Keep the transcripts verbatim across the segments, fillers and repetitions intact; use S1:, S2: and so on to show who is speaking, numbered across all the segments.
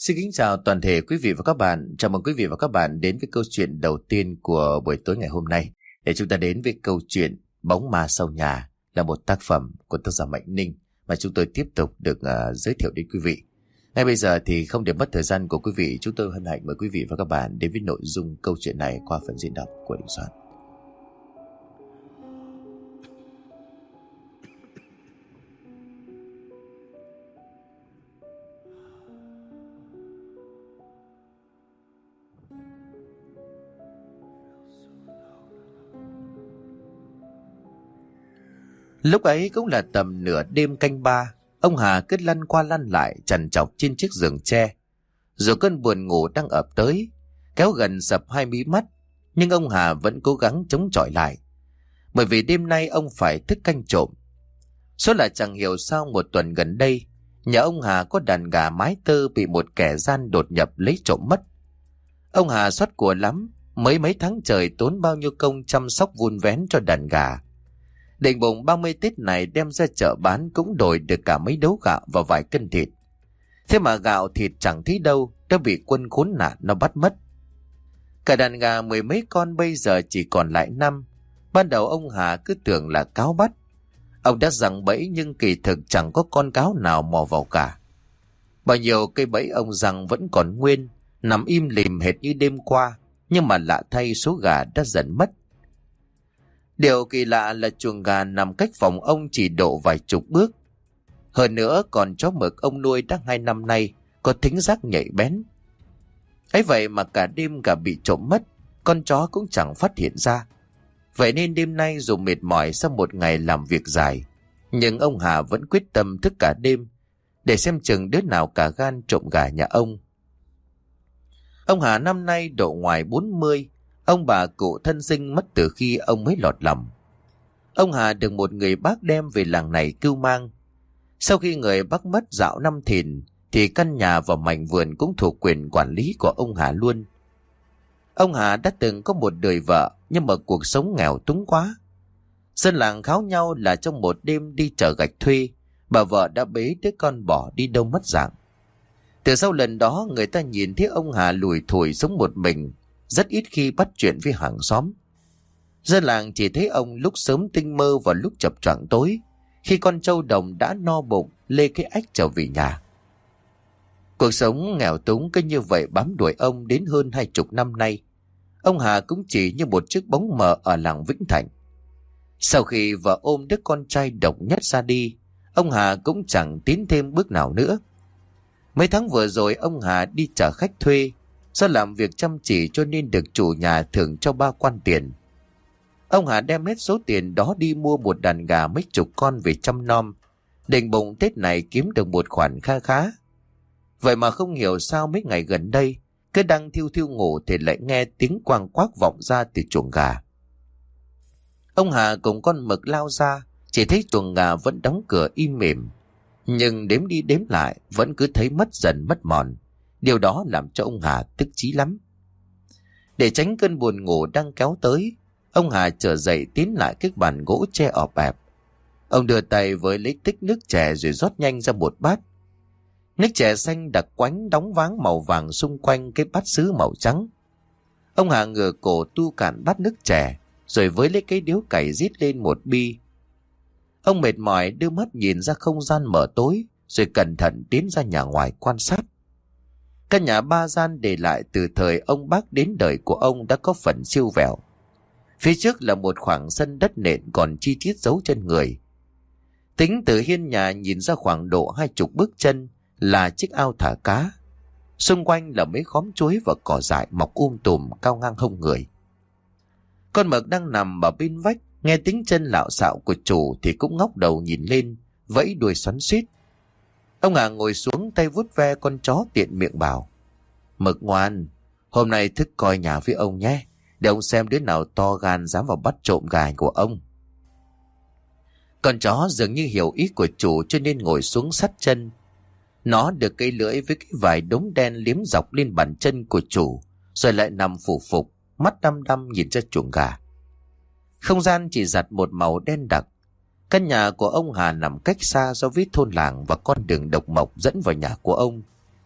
S1: Xin kính chào toàn thể quý vị và các bạn. Chào mừng quý vị và các bạn đến với câu chuyện đầu tiên của buổi tối ngày hôm nay. Để chúng ta đến với câu chuyện Bóng Ma Sau Nhà, là một tác phẩm của tác giả Mạnh Ninh mà chúng tôi tiếp tục được uh, giới thiệu đến quý vị. Ngay bây giờ thì không để mất thời gian của quý vị, chúng tôi hân hạnh mời quý vị và các bạn đến với nội dung câu chuyện này qua phần diễn đọc của Đình Soạn. Lúc ấy cũng là tầm nửa đêm canh ba, ông Hà cứ lăn qua lăn lại trằn trọc trên chiếc giường tre. Rồi cơn buồn ngủ đang ập tới, kéo gần sập hai mí mắt, nhưng ông Hà vẫn cố gắng chống chọi lại. Bởi vì đêm nay ông phải thức canh trộm. Số là chẳng hiểu sao một tuần gần đây, nhà ông Hà có đàn gà mái tơ bị một kẻ gian đột nhập lấy trộm mất. Ông Hà xót của lắm, mấy mấy tháng trời tốn bao nhiêu công chăm sóc vun vén cho đàn gà. Định bụng ba mươi Tết này đem ra chợ bán cũng đổi được cả mấy đấu gạo và vài cân thịt. Thế mà gạo thịt chẳng thấy đâu, đã bị quân khốn nạn nó bắt mất. Cả đàn gà mười mấy con bây giờ chỉ còn lại năm. Ban đầu ông Hà cứ tưởng là cáo bắt. Ông đã giằng bẫy nhưng kỳ thực chẳng có con cáo nào mò vào cả. Bao nhiêu cây bẫy ông giằng vẫn còn nguyên, nằm im lìm hệt như đêm qua, nhưng mà lạ thay số gà đã dần mất. Điều kỳ lạ là chuồng gà nằm cách phòng ông chỉ độ vài chục bước. Hơn nữa còn chó mực ông nuôi đã hai năm nay có thính giác nhạy bén. Ấy vậy mà cả đêm gà bị trộm mất, con chó cũng chẳng phát hiện ra. Vậy nên đêm nay dù mệt mỏi sau một ngày làm việc dài, nhưng ông Hà vẫn quyết tâm thức cả đêm để xem chừng đứa nào cả gan trộm gà nhà ông. Ông Hà năm nay độ ngoài bốn mươi. Ông bà cụ thân sinh mất từ khi ông mới lọt lòng. Ông Hà được một người bác đem về làng này cưu mang. Sau khi người bác mất dạo năm thìn, thì căn nhà và mảnh vườn cũng thuộc quyền quản lý của ông Hà luôn. Ông Hà đã từng có một đời vợ, nhưng mà cuộc sống nghèo túng quá. Dân làng kháo nhau là trong một đêm đi chợ gạch thuê, bà vợ đã bế đứa con bỏ đi đâu mất dạng. Từ sau lần đó, người ta nhìn thấy ông Hà lủi thủi sống một mình, rất ít khi bắt chuyện với hàng xóm. Dân làng chỉ thấy ông lúc sớm tinh mơ và lúc chập choạng tối, khi con trâu đồng đã no bụng lê cái ách trở về nhà. Cuộc sống nghèo túng cứ như vậy bám đuổi ông đến hơn hai chục năm nay. Ông Hà cũng chỉ như một chiếc bóng mờ ở làng Vĩnh Thạnh. Sau khi vợ ôm đứa con trai độc nhất ra đi, ông Hà cũng chẳng tiến thêm bước nào nữa. Mấy tháng vừa rồi ông Hà đi chở khách thuê. Do làm việc chăm chỉ cho nên được chủ nhà thưởng cho ba quan tiền. Ông Hà đem hết số tiền đó đi mua một đàn gà mấy chục con về chăm nom, định bụng Tết này kiếm được một khoản kha khá. Vậy mà không hiểu sao mấy ngày gần đây, cứ đang thiêu thiêu ngủ thì lại nghe tiếng quang quác vọng ra từ chuồng gà. Ông Hà cùng con mực lao ra, chỉ thấy chuồng gà vẫn đóng cửa im mỉm, nhưng đếm đi đếm lại vẫn cứ thấy mất dần mất mòn. Điều đó làm cho ông Hà tức chí lắm. Để tránh cơn buồn ngủ đang kéo tới, ông Hà trở dậy tiến lại cái bàn gỗ tre ọp ẹp. Ông đưa tay với lấy tích nước chè rồi rót nhanh ra một bát. Nước chè xanh đặc quánh đóng váng màu vàng xung quanh cái bát sứ màu trắng. Ông Hà ngửa cổ tu cạn bát nước chè, rồi với lấy cái điếu cày rít lên một bi. Ông mệt mỏi đưa mắt nhìn ra không gian mờ tối, rồi cẩn thận tiến ra nhà ngoài quan sát. Căn nhà ba gian để lại từ thời ông bác đến đời của ông đã có phần siêu vẹo. Phía trước là một khoảng sân đất nện còn chi tiết dấu chân người. Tính từ hiên nhà nhìn ra khoảng độ hai chục bước chân là chiếc ao thả cá. Xung quanh là mấy khóm chuối và cỏ dại mọc um tùm cao ngang hông người. Con mực đang nằm ở bên vách, nghe tiếng chân lạo xạo của chủ thì cũng ngóc đầu nhìn lên, vẫy đuôi xoắn xuýt. Ông Hà ngồi xuống tay vuốt ve con chó tiện miệng bảo: Mực ngoan, hôm nay thức coi nhà với ông nhé, để ông xem đứa nào to gan dám vào bắt trộm gà của ông. Con chó dường như hiểu ý của chủ cho nên ngồi xuống sát chân. Nó được cây lưỡi với cái vải đống đen liếm dọc lên bàn chân của chủ, rồi lại nằm phủ phục, mắt đăm đăm nhìn ra chuồng gà. Không gian chỉ giặt một màu đen đặc. Căn nhà của ông Hà nằm cách xa so với thôn làng và con đường độc mộc dẫn vào nhà của ông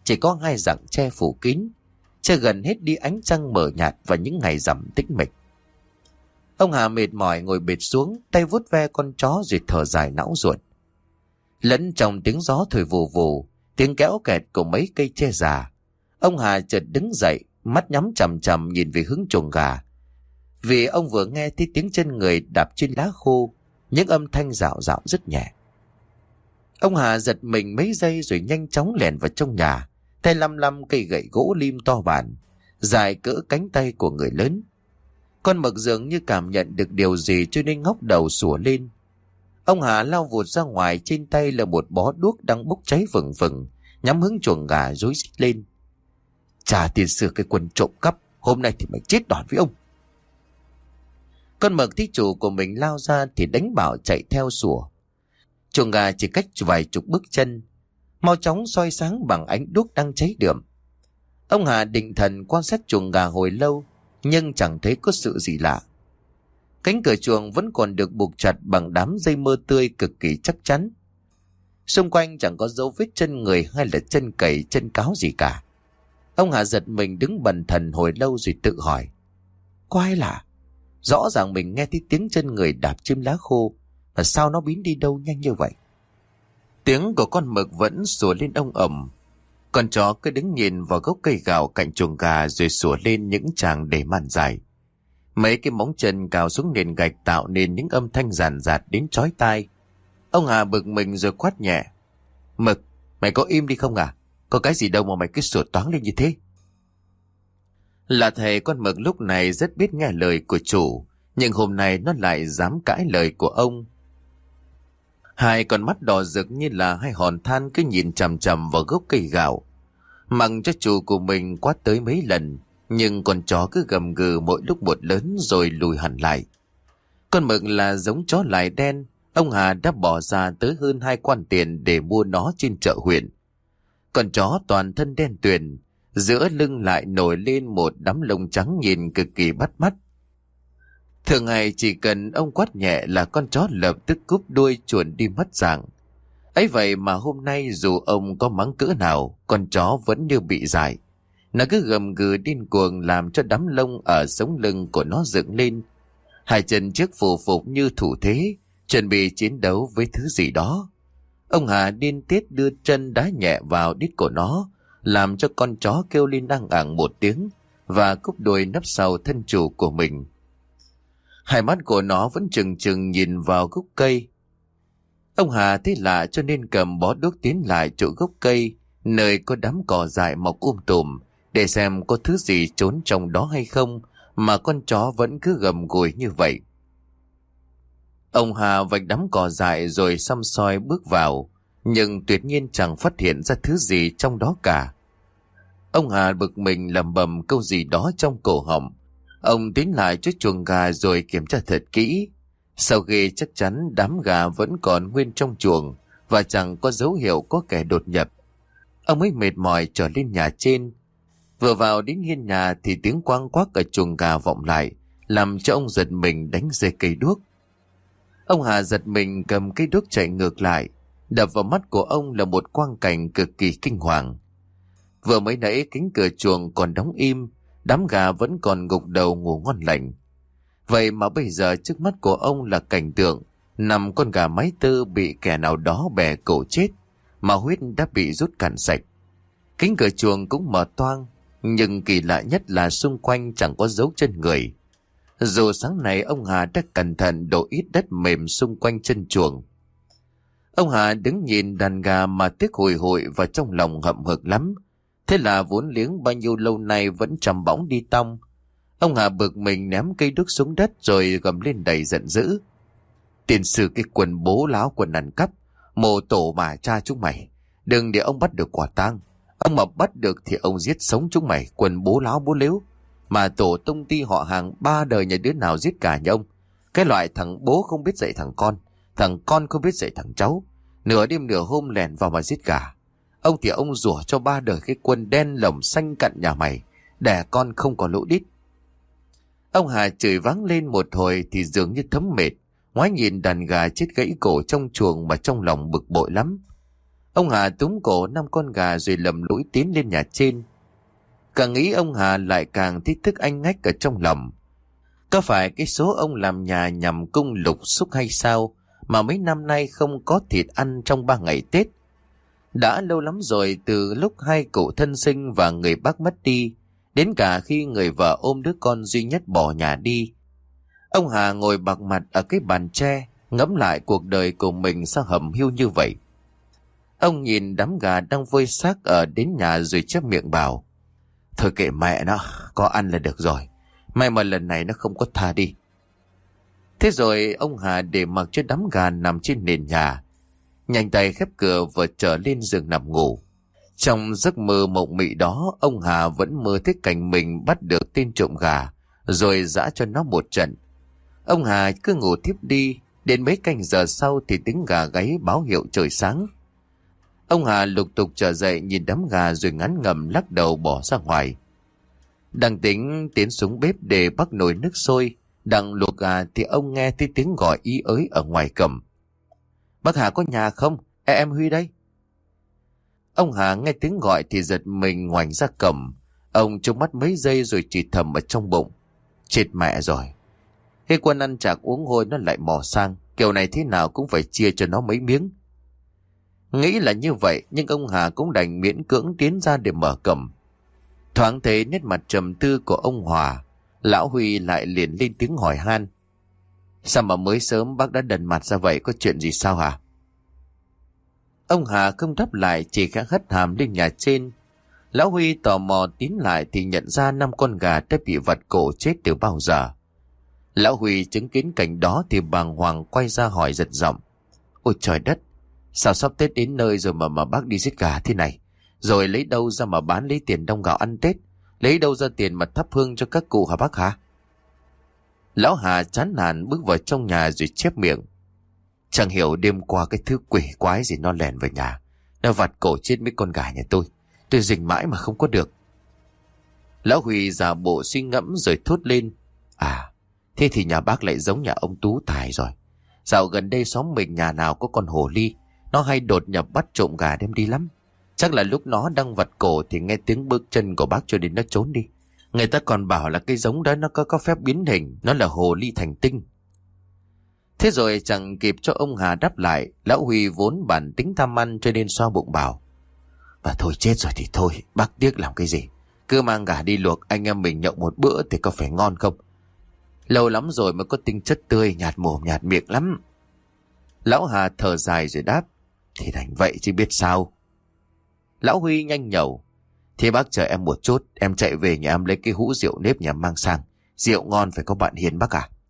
S1: chỉ có hai rặng tre phủ kín, che gần hết đi ánh trăng mờ nhạt và những ngày rằm tĩnh mịch. Ông Hà mệt mỏi ngồi bệt xuống, tay vuốt ve con chó rồi thở dài não ruột. Lẫn trong tiếng gió thổi vù vù, tiếng kéo kẹt của mấy cây tre già, ông Hà chợt đứng dậy, mắt nhắm chằm chằm nhìn về hướng chuồng gà. Vì ông vừa nghe thấy tiếng chân người đạp trên lá khô, những âm thanh rạo rạo rất nhẹ. Ông Hà giật mình mấy giây rồi nhanh chóng lèn vào trong nhà, tay lăm lăm cây gậy gỗ lim to bản, dài cỡ cánh tay của người lớn. Con mực dường như cảm nhận được điều gì cho nên ngóc đầu sủa lên. Ông Hà lao vụt ra ngoài, trên tay là một bó đuốc đang bốc cháy vừng vừng, nhắm hướng chuồng gà rối rít lên. Trả tiền sửa cái quân trộm cắp, hôm nay thì mày chết đòn với ông. Con mực thấy chủ của mình lao ra thì đánh bảo chạy theo sủa. Chuồng gà chỉ cách vài chục bước chân, mau chóng soi sáng bằng ánh đuốc đang cháy đượm. Ông Hà định thần quan sát chuồng gà hồi lâu, nhưng chẳng thấy có sự gì lạ. Cánh cửa chuồng vẫn còn được buộc chặt bằng đám dây mơ tươi cực kỳ chắc chắn. Xung quanh chẳng có dấu vết chân người hay là chân cầy chân cáo gì cả. Ông Hà giật mình đứng bần thần hồi lâu rồi tự hỏi, có ai lạ? Rõ ràng mình nghe thấy tiếng chân người đạp trên lá khô, mà sao nó biến đi đâu nhanh như vậy? Tiếng của con mực vẫn sủa lên ông ầm. Con chó cứ đứng nhìn vào gốc cây gạo cạnh chuồng gà rồi sủa lên những tràng để màn dài. Mấy cái móng chân cào xuống nền gạch tạo nên những âm thanh ràn rạt đến chói tai. Ông Hà bực mình rồi quát nhẹ, Mực, mày có im đi không à? Có cái gì đâu mà mày cứ sủa toáng lên như thế? Là thầy con mực lúc này rất biết nghe lời của chủ, nhưng hôm nay nó lại dám cãi lời của ông. Hai con mắt đỏ rực như là hai hòn than cứ nhìn chằm chằm vào gốc cây gạo. Mặc cho chủ của mình quát tới mấy lần, nhưng con chó cứ gầm gừ mỗi lúc một lớn rồi lùi hẳn lại. Con mực là giống chó lài đen, ông Hà đã bỏ ra tới hơn hai quan tiền để mua nó trên chợ huyện. Con chó toàn thân đen tuyền, giữa lưng lại nổi lên một đám lông trắng nhìn cực kỳ bắt mắt. Thường ngày chỉ cần ông quát nhẹ là con chó lập tức cúp đuôi chuồn đi mất dạng. Ấy vậy mà hôm nay dù ông có mắng cỡ nào, con chó vẫn như bị dại. Nó cứ gầm gừ điên cuồng làm cho đám lông ở sống lưng của nó dựng lên. Hai chân trước phù phục như thủ thế, chuẩn bị chiến đấu với thứ gì đó. Ông Hà điên tiết đưa chân đá nhẹ vào đít của nó, làm cho con chó kêu lên ăng ẳng một tiếng và cúp đuôi nấp sau thân chủ của mình. Hai mắt của nó vẫn trừng trừng nhìn vào gốc cây. Ông Hà thấy lạ cho nên cầm bó đuốc tiến lại chỗ gốc cây, nơi có đám cỏ dại mọc um tùm, để xem có thứ gì trốn trong đó hay không, mà con chó vẫn cứ gầm gùi như vậy. Ông Hà vạch đám cỏ dại rồi xăm soi bước vào, nhưng tuyệt nhiên chẳng phát hiện ra thứ gì trong đó cả. Ông Hà bực mình lẩm bẩm câu gì đó trong cổ họng. Ông tiến lại trước chuồng gà rồi kiểm tra thật kỹ. Sau khi chắc chắn đám gà vẫn còn nguyên trong chuồng và chẳng có dấu hiệu có kẻ đột nhập, ông ấy mệt mỏi trở lên nhà trên. Vừa vào đến hiên nhà thì tiếng quang quác ở chuồng gà vọng lại, làm cho ông giật mình đánh rơi cây đuốc. Ông Hà giật mình cầm cây đuốc chạy ngược lại. Đập vào mắt của ông là một quang cảnh cực kỳ kinh hoàng. Vừa mới nãy cánh cửa chuồng còn đóng im, đám gà vẫn còn gục đầu ngủ ngon lành. Vậy mà bây giờ trước mắt của ông là cảnh tượng nằm con gà mái tơ bị kẻ nào đó bẻ cổ chết, mà huyết đã bị rút cạn sạch. Cánh cửa chuồng cũng mở toang, nhưng kỳ lạ nhất là xung quanh chẳng có dấu chân người. Dù sáng nay ông Hà đã cẩn thận đổ ít đất mềm xung quanh chân chuồng. Ông Hà đứng nhìn đàn gà mà tiếc hùi hụi và trong lòng hậm hực lắm. Thế là vốn liếng bao nhiêu lâu nay vẫn trầm bóng đi tong. Ông Hà bực mình ném cây đuốc xuống đất rồi gầm lên đầy giận dữ. Tiền sư cái quần bố láo quần ăn cắp, mồ tổ mà cha chúng mày. Đừng để ông bắt được quả tang. Ông mà bắt được thì ông giết sống chúng mày, quần bố láo bố lếu. Mà tổ tông ty họ hàng ba đời nhà đứa nào giết cả nhà ông. Cái loại thằng bố không biết dạy thằng con, thằng con không biết dạy thằng cháu, nửa đêm nửa hôm lẻn vào mà giết gà. Ông thì ông rủa cho ba đời cái quân đen lồng xanh cặn nhà mày, đẻ con không có lỗ đít. Ông Hà chửi váng lên một hồi thì dường như thấm mệt, ngoái nhìn đàn gà chết gãy cổ trong chuồng mà trong lòng bực bội lắm. Ông Hà túm cổ năm con gà rồi lầm lũi tiến lên nhà trên. Càng nghĩ ông Hà lại càng thích thức anh ngách ở trong lòng. Có phải cái số ông làm nhà nhằm cung lục xúc hay sao mà mấy năm nay không có thịt ăn trong ba ngày Tết? Đã lâu lắm rồi, từ lúc hai cụ thân sinh và người bác mất đi, đến cả khi người vợ ôm đứa con duy nhất bỏ nhà đi. Ông Hà ngồi bạc mặt ở cái bàn tre, ngẫm lại cuộc đời của mình sao hầm hiu như vậy. Ông nhìn đám gà đang vơi xác ở đến nhà rồi chép miệng bảo: Thôi kệ mẹ nó, có ăn là được rồi. May mà lần này nó không có tha đi. Thế rồi ông Hà để mặc cho đám gà nằm trên nền nhà, nhanh tay khép cửa và trở lên giường nằm ngủ. Trong giấc mơ mộng mị đó, ông Hà vẫn mơ thấy cảnh mình bắt được tên trộm gà, rồi giã cho nó một trận. Ông Hà cứ ngủ tiếp đi, đến mấy canh giờ sau thì tiếng gà gáy báo hiệu trời sáng. Ông Hà lục tục trở dậy nhìn đám gà rồi ngán ngẩm lắc đầu bỏ ra ngoài. Đang tính tiến xuống bếp để bắt nồi nước sôi, đang luộc gà thì ông nghe thấy tiếng gọi ý ới ở ngoài cầm. Bác Hà có nhà không? Ê, em Huy đây. Ông Hà nghe tiếng gọi thì giật mình ngoảnh ra cầm. Ông trông mắt mấy giây rồi chỉ thầm ở trong bụng: Chết mẹ rồi. Cái quân ăn chạc uống hôi nó lại mò sang, kiểu này thế nào cũng phải chia cho nó mấy miếng. Nghĩ là như vậy, nhưng ông Hà cũng đành miễn cưỡng tiến ra để mở cầm. Thoáng thấy nét mặt trầm tư của ông Hòa, lão Huy lại liền lên tiếng hỏi han: Sao mà mới sớm bác đã đần mặt ra vậy, có chuyện gì sao hả? Ông Hà không đáp lại, chỉ khẽ hất hàm lên nhà trên. Lão Huy tò mò tiến lại thì nhận ra năm con gà đã bị vặt cổ chết từ bao giờ. Lão Huy chứng kiến cảnh đó thì bàng hoàng quay ra hỏi giật giọng: Ôi trời đất, sao sắp Tết đến nơi rồi mà mà bác đi giết gà thế này? Rồi lấy đâu ra mà bán lấy tiền đông gạo ăn Tết? Lấy đâu ra tiền mà thắp hương cho các cụ hả bác hả? Lão Hà chán nản bước vào trong nhà rồi chép miệng: Chẳng hiểu đêm qua cái thứ quỷ quái gì nó lèn vào nhà, nó vặt cổ chết mấy con gà nhà tôi. Tôi rình mãi mà không có được. Lão Huy giả bộ suy ngẫm rồi thốt lên: À, thế thì nhà bác lại giống nhà ông Tú Tài rồi. Dạo gần đây xóm mình nhà nào có con hồ ly, nó hay đột nhập bắt trộm gà đem đi lắm. Chắc là lúc nó đang vặt cổ thì nghe tiếng bước chân của bác cho nên nó trốn đi. Người ta còn bảo là cái giống đó nó có, có phép biến hình, nó là hồ ly thành tinh. Thế rồi chẳng kịp cho ông Hà đáp lại, lão Huy vốn bản tính tham ăn cho nên xoa bụng bảo: Và thôi chết rồi thì thôi, bác tiếc làm cái gì. Cứ mang gà đi luộc, anh em mình nhậu một bữa thì có phải ngon không? Lâu lắm rồi mới có tinh chất tươi, nhạt mồm nhạt miệng lắm. Lão Hà thở dài rồi đáp: Thì đành vậy chứ biết sao. Lão Huy nhanh nhẩu: Thế bác chờ em một chút, em chạy về nhà em lấy cái hũ rượu nếp nhà mang sang. Rượu ngon phải có bạn hiền bác à.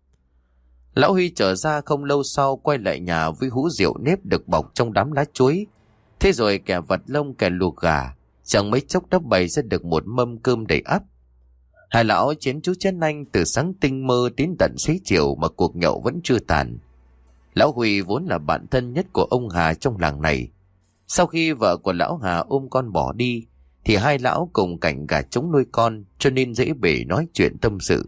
S1: Lão Huy trở ra không lâu sau quay lại nhà với hũ rượu nếp được bọc trong đám lá chuối. Thế rồi kẻ vật lông kẻ luộc gà, chẳng mấy chốc đã bày ra được một mâm cơm đầy ắp. Hai lão chén chú chén anh từ sáng tinh mơ đến tận xế chiều mà cuộc nhậu vẫn chưa tàn. Lão Huy vốn là bạn thân nhất của ông Hà trong làng này. Sau khi vợ của lão Hà ôm con bỏ đi thì hai lão cùng cảnh gà trống nuôi con, cho nên dễ bề nói chuyện tâm sự.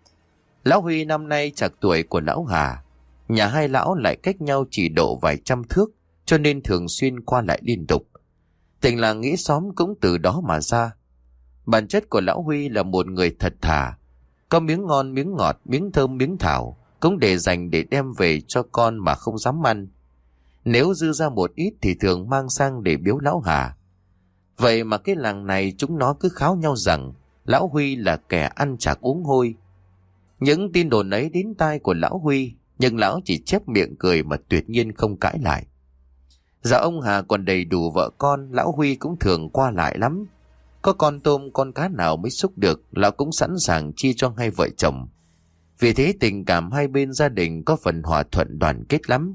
S1: Lão Huy năm nay chạc tuổi của lão Hà, nhà hai lão lại cách nhau chỉ độ vài trăm thước, cho nên thường xuyên qua lại liên tục. Tình làng nghĩa xóm cũng từ đó mà ra. Bản chất của lão Huy là một người thật thà, có miếng ngon miếng ngọt, miếng thơm miếng thảo cũng để dành để đem về cho con mà không dám ăn. Nếu dư ra một ít thì thường mang sang để biếu lão Hà. Vậy mà cái làng này chúng nó cứ kháo nhau rằng lão Huy là kẻ ăn chạc uống hôi. Những tin đồn ấy đến tai của lão Huy, nhưng lão chỉ chép miệng cười mà tuyệt nhiên không cãi lại. Dạ ông Hà còn đầy đủ vợ con, lão Huy cũng thường qua lại lắm. Có con tôm con cá nào mới xúc được, lão cũng sẵn sàng chia cho hai vợ chồng. Vì thế tình cảm hai bên gia đình có phần hòa thuận đoàn kết lắm.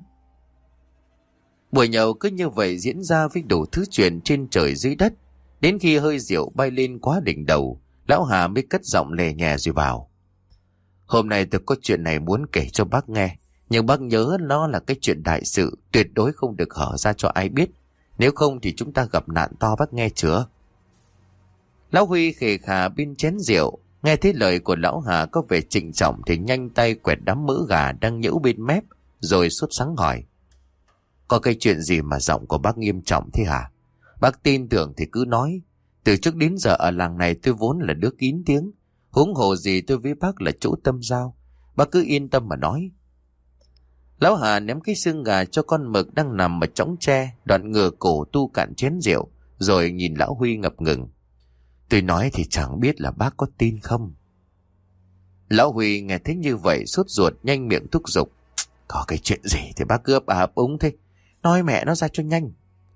S1: Buổi nhậu cứ như vậy diễn ra với đủ thứ chuyện trên trời dưới đất. Đến khi hơi rượu bay lên quá đỉnh đầu, lão Hà mới cất giọng lè nhẹ rồi bảo: Hôm nay tôi có chuyện này muốn kể cho bác nghe, nhưng bác nhớ nó là cái chuyện đại sự, tuyệt đối không được hở ra cho ai biết. Nếu không thì chúng ta gặp nạn to, bác nghe chưa? Lão Huy khề khà bên chén rượu, nghe thấy lời của lão Hà có vẻ trịnh trọng thì nhanh tay quẹt đám mỡ gà đang nhễu bên mép, rồi sốt sắng hỏi: Có cái chuyện gì mà giọng của bác nghiêm trọng thế hả? Bác tin tưởng thì cứ nói. Từ trước đến giờ ở làng này tôi vốn là đứa kín tiếng. Huống hồ gì tôi với bác là chỗ tâm giao. Bác cứ yên tâm mà nói. Lão Hà ném cái xương gà cho con mực đang nằm ở chõng tre, đoạn ngửa cổ tu cạn chén rượu, rồi nhìn lão Huy ngập ngừng. Tôi nói thì chẳng biết là bác có tin không. Lão Huy nghe thấy như vậy sốt ruột, nhanh miệng thúc giục. Có cái chuyện gì thì bác cứ ấp à ấp úng thế. Nói mẹ nó ra cho nhanh.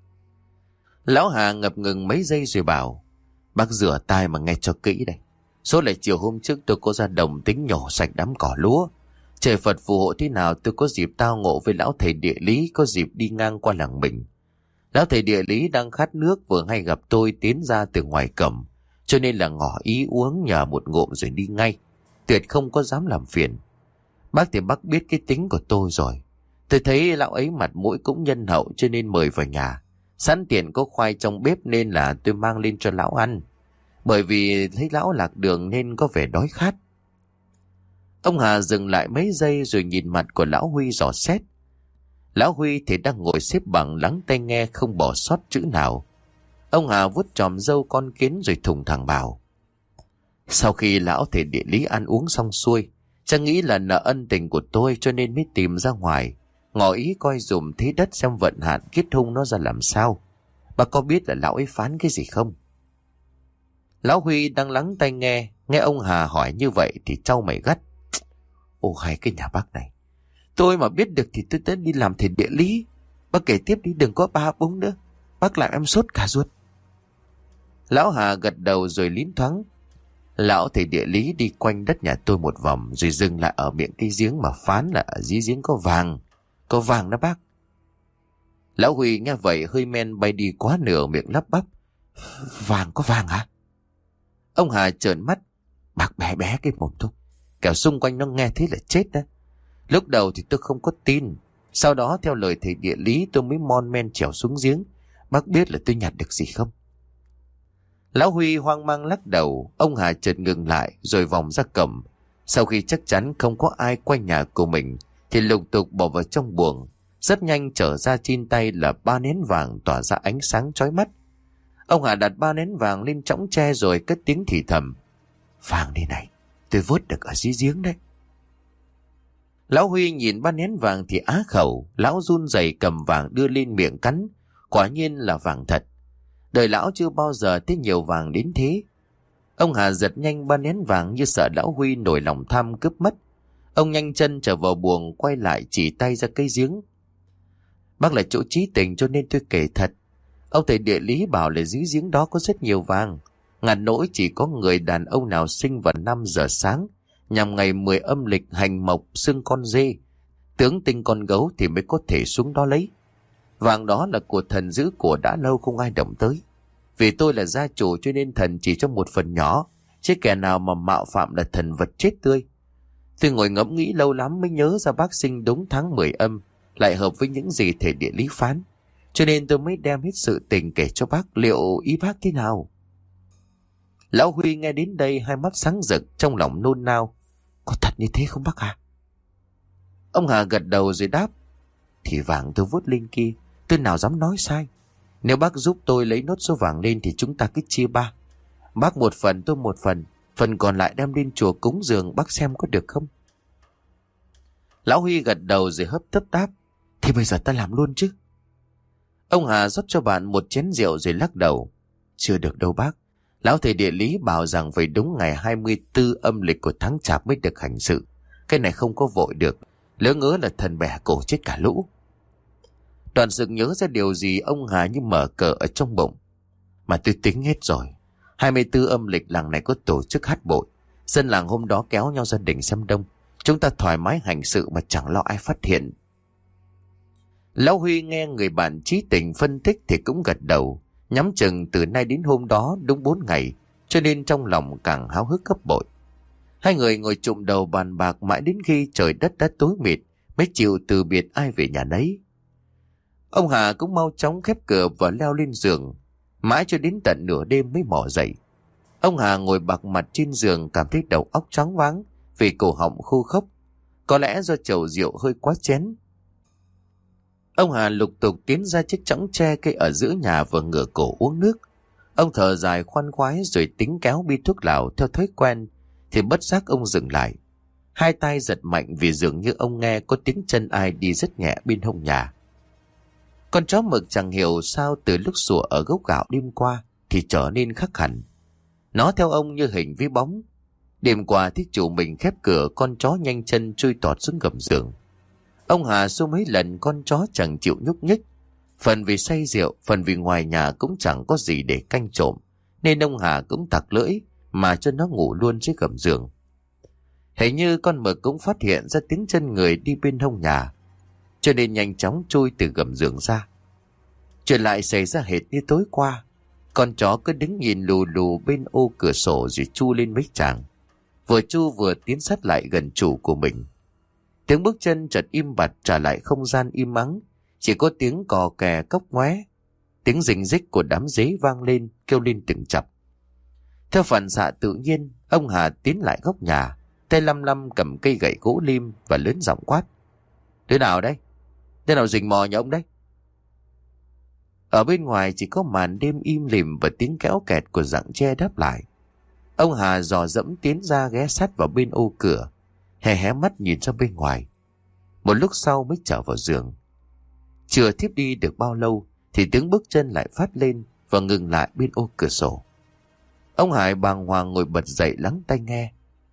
S1: Lão Hà ngập ngừng mấy giây rồi bảo. Bác rửa tai mà nghe cho kỹ đây. Số lại chiều hôm trước tôi có ra đồng tính nhổ sạch đám cỏ lúa. Trời Phật phù hộ thế nào tôi có dịp tao ngộ với lão thầy địa lý, có dịp đi ngang qua làng mình. Lão thầy địa lý đang khát nước, vừa hay gặp tôi tiến ra từ ngoài cổng, cho nên là ngỏ ý uống nhờ một ngụm rồi đi ngay. Tuyệt không có dám làm phiền. Bác thì bác biết cái tính của tôi rồi. Tôi thấy lão ấy mặt mũi cũng nhân hậu cho nên mời vào nhà. Sẵn tiện có khoai trong bếp nên là tôi mang lên cho lão ăn. Bởi vì thấy lão lạc đường nên có vẻ đói khát. Ông Hà dừng lại mấy giây rồi nhìn mặt của lão Huy dò xét. Lão Huy thì đang ngồi xếp bằng lắng tai nghe không bỏ sót chữ nào. Ông Hà vuốt chòm râu con kiến rồi thùng thẳng bảo. Sau khi lão thầy địa lý ăn uống xong xuôi, chắc nghĩ là nợ ân tình của tôi cho nên mới tìm ra ngoài, ngỏ ý coi dùm thế đất xem vận hạn kết hung nó ra làm sao. Bà có biết là lão ấy phán cái gì không? Lão Huy đang lắng tai nghe, nghe ông Hà hỏi như vậy thì trao mày gắt. Ồ hay cái nhà bác này. Tôi mà biết được thì tôi tới đi làm thầy địa lý. Bác kể tiếp đi, đừng có ba búng nữa. Bác làm em sốt cả ruột. Lão Hà gật đầu rồi lín thoáng. Lão thầy địa lý đi quanh đất nhà tôi một vòng rồi dừng lại ở miệng cái giếng mà phán là ở dưới giếng có vàng. Có vàng đó bác. Lão Huy nghe vậy hơi men bay đi quá nửa miệng lắp bắp. Vàng có vàng hả? Ông Hà trợn mắt. Bác bé bé cái mồm thôi. Kẻo xung quanh nó nghe thế là chết đó. Lúc đầu thì tôi không có tin. Sau đó theo lời thầy địa lý tôi mới mon men trèo xuống giếng. Bác biết là tôi nhặt được gì không? Lão Huy hoang mang lắc đầu. Ông Hà chợt ngừng lại rồi vòng ra cổng. Sau khi chắc chắn không có ai quanh nhà của mình thì lục tục bỏ vào trong buồng. Rất nhanh trở ra trên tay là ba nén vàng tỏa ra ánh sáng chói mắt. Ông Hà đặt ba nén vàng lên chõng tre rồi cất tiếng thì thầm. Vàng đây này, tôi vớt được ở dưới giếng đấy. Lão Huy nhìn ba nén vàng thì á khẩu. Lão run rẩy cầm vàng đưa lên miệng cắn. Quả nhiên là vàng thật. Đời lão chưa bao giờ thấy nhiều vàng đến thế. Ông Hà giật nhanh ba nén vàng như sợ lão Huy nổi lòng tham cướp mất. Ông nhanh chân trở vào buồng quay lại chỉ tay ra cây giếng. Bác là chỗ trí tình cho nên tôi kể thật. Ông thầy địa lý bảo là dưới giếng đó có rất nhiều vàng. Ngàn nỗi chỉ có người đàn ông nào sinh vào năm giờ sáng, nhằm ngày mười âm lịch hành mộc xưng con dê, tướng tinh con gấu thì mới có thể xuống đó lấy. Vàng đó là của thần giữ của đã lâu không ai động tới. Vì tôi là gia chủ cho nên thần chỉ cho một phần nhỏ, chứ kẻ nào mà mạo phạm là thần vật chết tươi. Tôi ngồi ngẫm nghĩ lâu lắm mới nhớ ra bác sinh đúng tháng mười âm, lại hợp với những gì thầy địa lý phán. Cho nên tôi mới đem hết sự tình kể cho bác, liệu ý bác thế nào? Lão Huy nghe đến đây hai mắt sáng rực, trong lòng nôn nao. Có thật như thế không bác à? Ông Hà gật đầu rồi đáp. Thì vàng tôi vút lên kia, tôi nào dám nói sai. Nếu bác giúp tôi lấy nốt số vàng lên thì chúng ta cứ chia ba. Bác một phần tôi một phần, phần còn lại đem lên chùa cúng dường, bác xem có được không? Lão Huy gật đầu rồi hấp tấp đáp. Thì bây giờ ta làm luôn chứ. Ông Hà rót cho bạn một chén rượu rồi lắc đầu. Chưa được đâu bác. Lão thầy địa lý bảo rằng phải đúng ngày hai mươi tư âm lịch của tháng Chạp mới được hành sự. Cái này không có vội được. Lỡ ngớ là thần bẻ cổ chết cả lũ. Đoàn sự nhớ ra điều gì ông Hà như mở cờ ở trong bụng. Mà tôi tính hết rồi. hai mươi tư âm lịch làng này có tổ chức hát bội. Dân làng hôm đó kéo nhau gia đình xem đông. Chúng ta thoải mái hành sự mà chẳng lo ai phát hiện. Lão Huy nghe người bạn trí tình phân tích thì cũng gật đầu. Nhắm chừng từ nay đến hôm đó đúng bốn ngày, cho nên trong lòng càng háo hức gấp bội. Hai người ngồi chụm đầu bàn bạc mãi đến khi trời đất đã tối mịt mới chịu từ biệt ai về nhà nấy. Ông Hà cũng mau chóng khép cửa và leo lên giường. Mãi cho đến tận nửa đêm mới mò dậy. Ông Hà ngồi bạc mặt trên giường cảm thấy đầu óc choáng váng vì cổ họng khô khốc. Có lẽ do chầu rượu hơi quá chén. Ông Hà lục tục tiến ra chiếc chõng tre cây ở giữa nhà và ngửa cổ uống nước. Ông thở dài khoan khoái rồi tính kéo bi thuốc lào theo thói quen, thì bất giác ông dừng lại. Hai tay giật mạnh vì dường như ông nghe có tiếng chân ai đi rất nhẹ bên hông nhà. Con chó mực chẳng hiểu sao từ lúc sủa ở gốc gạo đêm qua thì trở nên khác hẳn. Nó theo ông như hình với bóng. Đêm qua thấy chủ mình khép cửa, con chó nhanh chân chui tọt xuống gầm giường. Ông Hà số mấy lần con chó chẳng chịu nhúc nhích. Phần vì say rượu, phần vì ngoài nhà cũng chẳng có gì để canh trộm, nên ông Hà cũng tặc lưỡi mà cho nó ngủ luôn dưới gầm giường. Hình như con mực cũng phát hiện ra tiếng chân người đi bên hông nhà, cho nên nhanh chóng chui từ gầm giường ra. Chuyện lại xảy ra hệt như tối qua. Con chó cứ đứng nhìn lù lù bên ô cửa sổ rồi chu lên mấy tràng. Vừa chu vừa tiến sát lại gần chủ của mình. Tiếng bước chân chợt im bặt trả lại không gian im ắng. Chỉ có tiếng cò kè cốc ngoé. Tiếng rình rích của đám dế vang lên, kêu lên từng chập. Theo phản xạ tự nhiên, ông Hà tiến lại góc nhà, tay lăm lăm cầm cây gậy gỗ lim và lớn giọng quát: "Đứa nào đấy? Đứa nào rình mò nhà ông đấy?" Ở bên ngoài chỉ có màn đêm im lìm và tiếng kéo kẹt của rặng tre đáp lại. Ông Hà dò dẫm tiến ra ghé sát vào bên ô cửa, hé hé mắt nhìn ra bên ngoài. Một lúc sau mới trở vào giường. Chưa thiếp đi được bao lâu thì tiếng bước chân lại phát lên và ngừng lại bên ô cửa sổ. Ông Hải bàng hoàng ngồi bật dậy lắng tai nghe.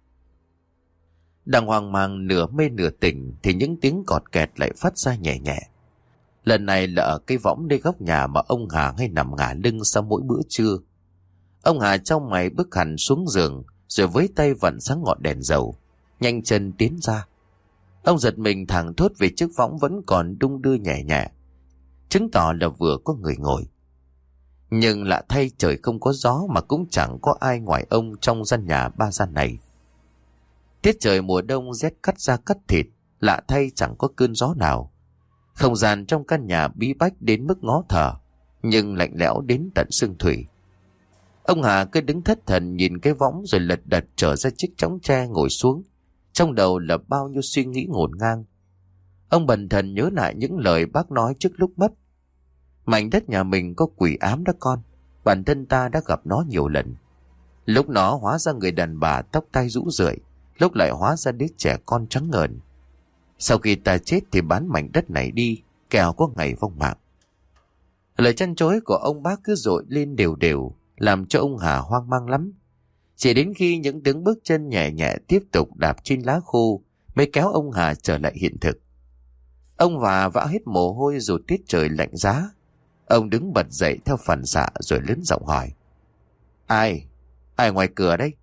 S1: Đang hoang mang nửa mê nửa tỉnh thì những tiếng cọt kẹt lại phát ra nhẹ nhẹ. Lần này là ở cái võng nơi góc nhà mà ông Hà hay nằm ngả lưng sau mỗi bữa trưa. Ông Hà trong mày bước hẳn xuống giường rồi với tay vặn sáng ngọn đèn dầu, nhanh chân tiến ra. Ông giật mình thảng thốt vì chiếc võng vẫn còn đung đưa nhẹ nhẹ, chứng tỏ là vừa có người ngồi. Nhưng lạ thay, trời không có gió mà cũng chẳng có ai ngoài ông trong gian nhà ba gian này. Tiết trời mùa đông rét cắt da cắt thịt, lạ thay chẳng có cơn gió nào. Không gian trong căn nhà bí bách đến mức ngó thở, nhưng lạnh lẽo đến tận xương thủy. Ông Hà cứ đứng thất thần nhìn cái võng rồi lật đật trở ra chiếc chõng tre ngồi xuống. Trong đầu là bao nhiêu suy nghĩ ngổn ngang. Ông bần thần nhớ lại những lời bác nói trước lúc mất. Mảnh đất nhà mình có quỷ ám đó con. Bản thân ta đã gặp nó nhiều lần. Lúc nó hóa ra người đàn bà tóc tai rũ rượi, lúc lại hóa ra đứa trẻ con trắng ngợn. Sau khi ta chết thì bán mảnh đất này đi, kẻo có ngày vong mạng. Lời chăn chối của ông bác cứ dội lên đều đều, làm cho ông Hà hoang mang lắm. Chỉ đến khi những tiếng bước chân nhẹ nhẹ tiếp tục đạp trên lá khô mới kéo ông Hà trở lại hiện thực. Ông và vã hết mồ hôi dù tiết trời lạnh giá. Ông đứng bật dậy theo phản xạ rồi lớn giọng hỏi: Ai? Ai ngoài cửa đấy?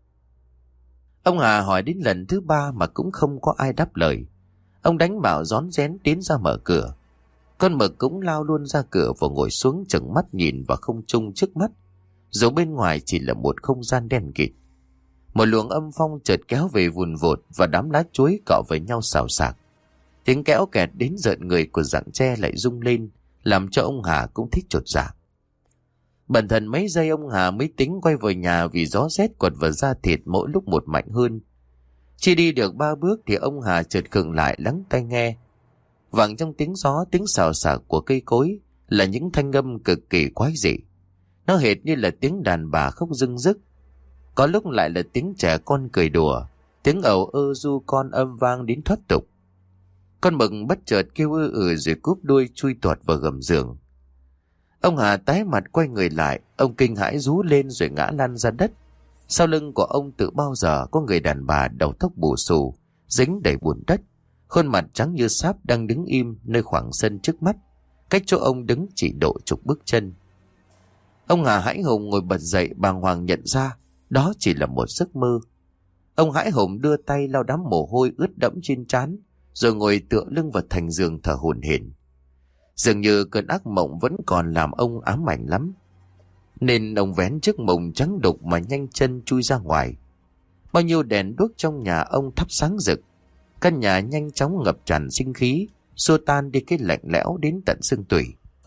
S1: Ông Hà hỏi đến lần thứ ba mà cũng không có ai đáp lời. Ông đánh bảo rón rén tiến ra mở cửa. Con mực cũng lao luôn ra cửa và ngồi xuống chừng mắt nhìn vào không trung trước mắt, dù bên ngoài chỉ là một không gian đen kịt. Một luồng âm phong chợt kéo về vùn vụt và đám lá chuối cọ với nhau xào xạc. Tiếng kéo kẹt đến rợn người của rặng tre lại rung lên, làm cho ông Hà cũng thích chột dạ. Bần thần mấy giây ông Hà mới tính quay về nhà vì gió rét quật vào da thịt mỗi lúc một mạnh hơn. Chỉ đi được ba bước thì ông Hà chợt khựng lại lắng tai nghe. Vẳng trong tiếng gió, tiếng xào xạc của cây cối là những thanh âm cực kỳ quái dị. Nó hệt như là tiếng đàn bà khóc rưng rức, có lúc lại là tiếng trẻ con cười đùa, tiếng ẩu ơ du con âm vang đến thoát tục. Con mực bất chợt kêu ư ừ rồi cúp đuôi chui tuột vào gầm giường. Ông Hà tái mặt quay người lại, ông kinh hãi rú lên rồi ngã lăn ra đất. Sau lưng của ông tự bao giờ có người đàn bà đầu tóc bù xù, dính đầy bùn đất, khuôn mặt trắng như sáp đang đứng im nơi khoảng sân trước mắt, cách chỗ ông đứng chỉ độ chục bước chân. Ông Hà hãi hùng ngồi bật dậy, bàng hoàng nhận ra đó chỉ là một giấc mơ. Ông hãi hùng đưa tay lau đám mồ hôi ướt đẫm trên trán, rồi ngồi tựa lưng vào thành giường thở hổn hển. Dường như cơn ác mộng vẫn còn làm ông ám ảnh lắm, nên ông vén chiếc mồng trắng đục mà nhanh chân chui ra ngoài. Bao nhiêu đèn đuốc trong nhà ông thắp sáng rực, căn nhà nhanh chóng ngập tràn sinh khí, xua tan đi cái lạnh lẽo đến tận xương tủy.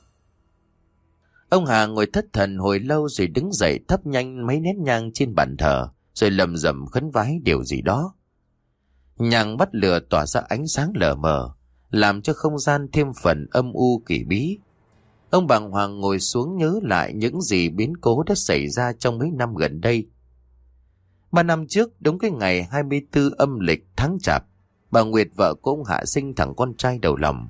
S1: Ông Hà ngồi thất thần hồi lâu rồi đứng dậy thắp nhanh mấy nén nhang trên bàn thờ, rồi lầm rầm khấn vái điều gì đó. Nhang bắt lửa tỏa ra ánh sáng lờ mờ, làm cho không gian thêm phần âm u kỳ bí. Ông bàng hoàng ngồi xuống nhớ lại những gì biến cố đã xảy ra trong mấy năm gần đây. Ba năm trước, đúng cái ngày hai mươi tư âm lịch tháng Chạp, bà Nguyệt vợ của ông Hạ sinh thằng con trai đầu lòng.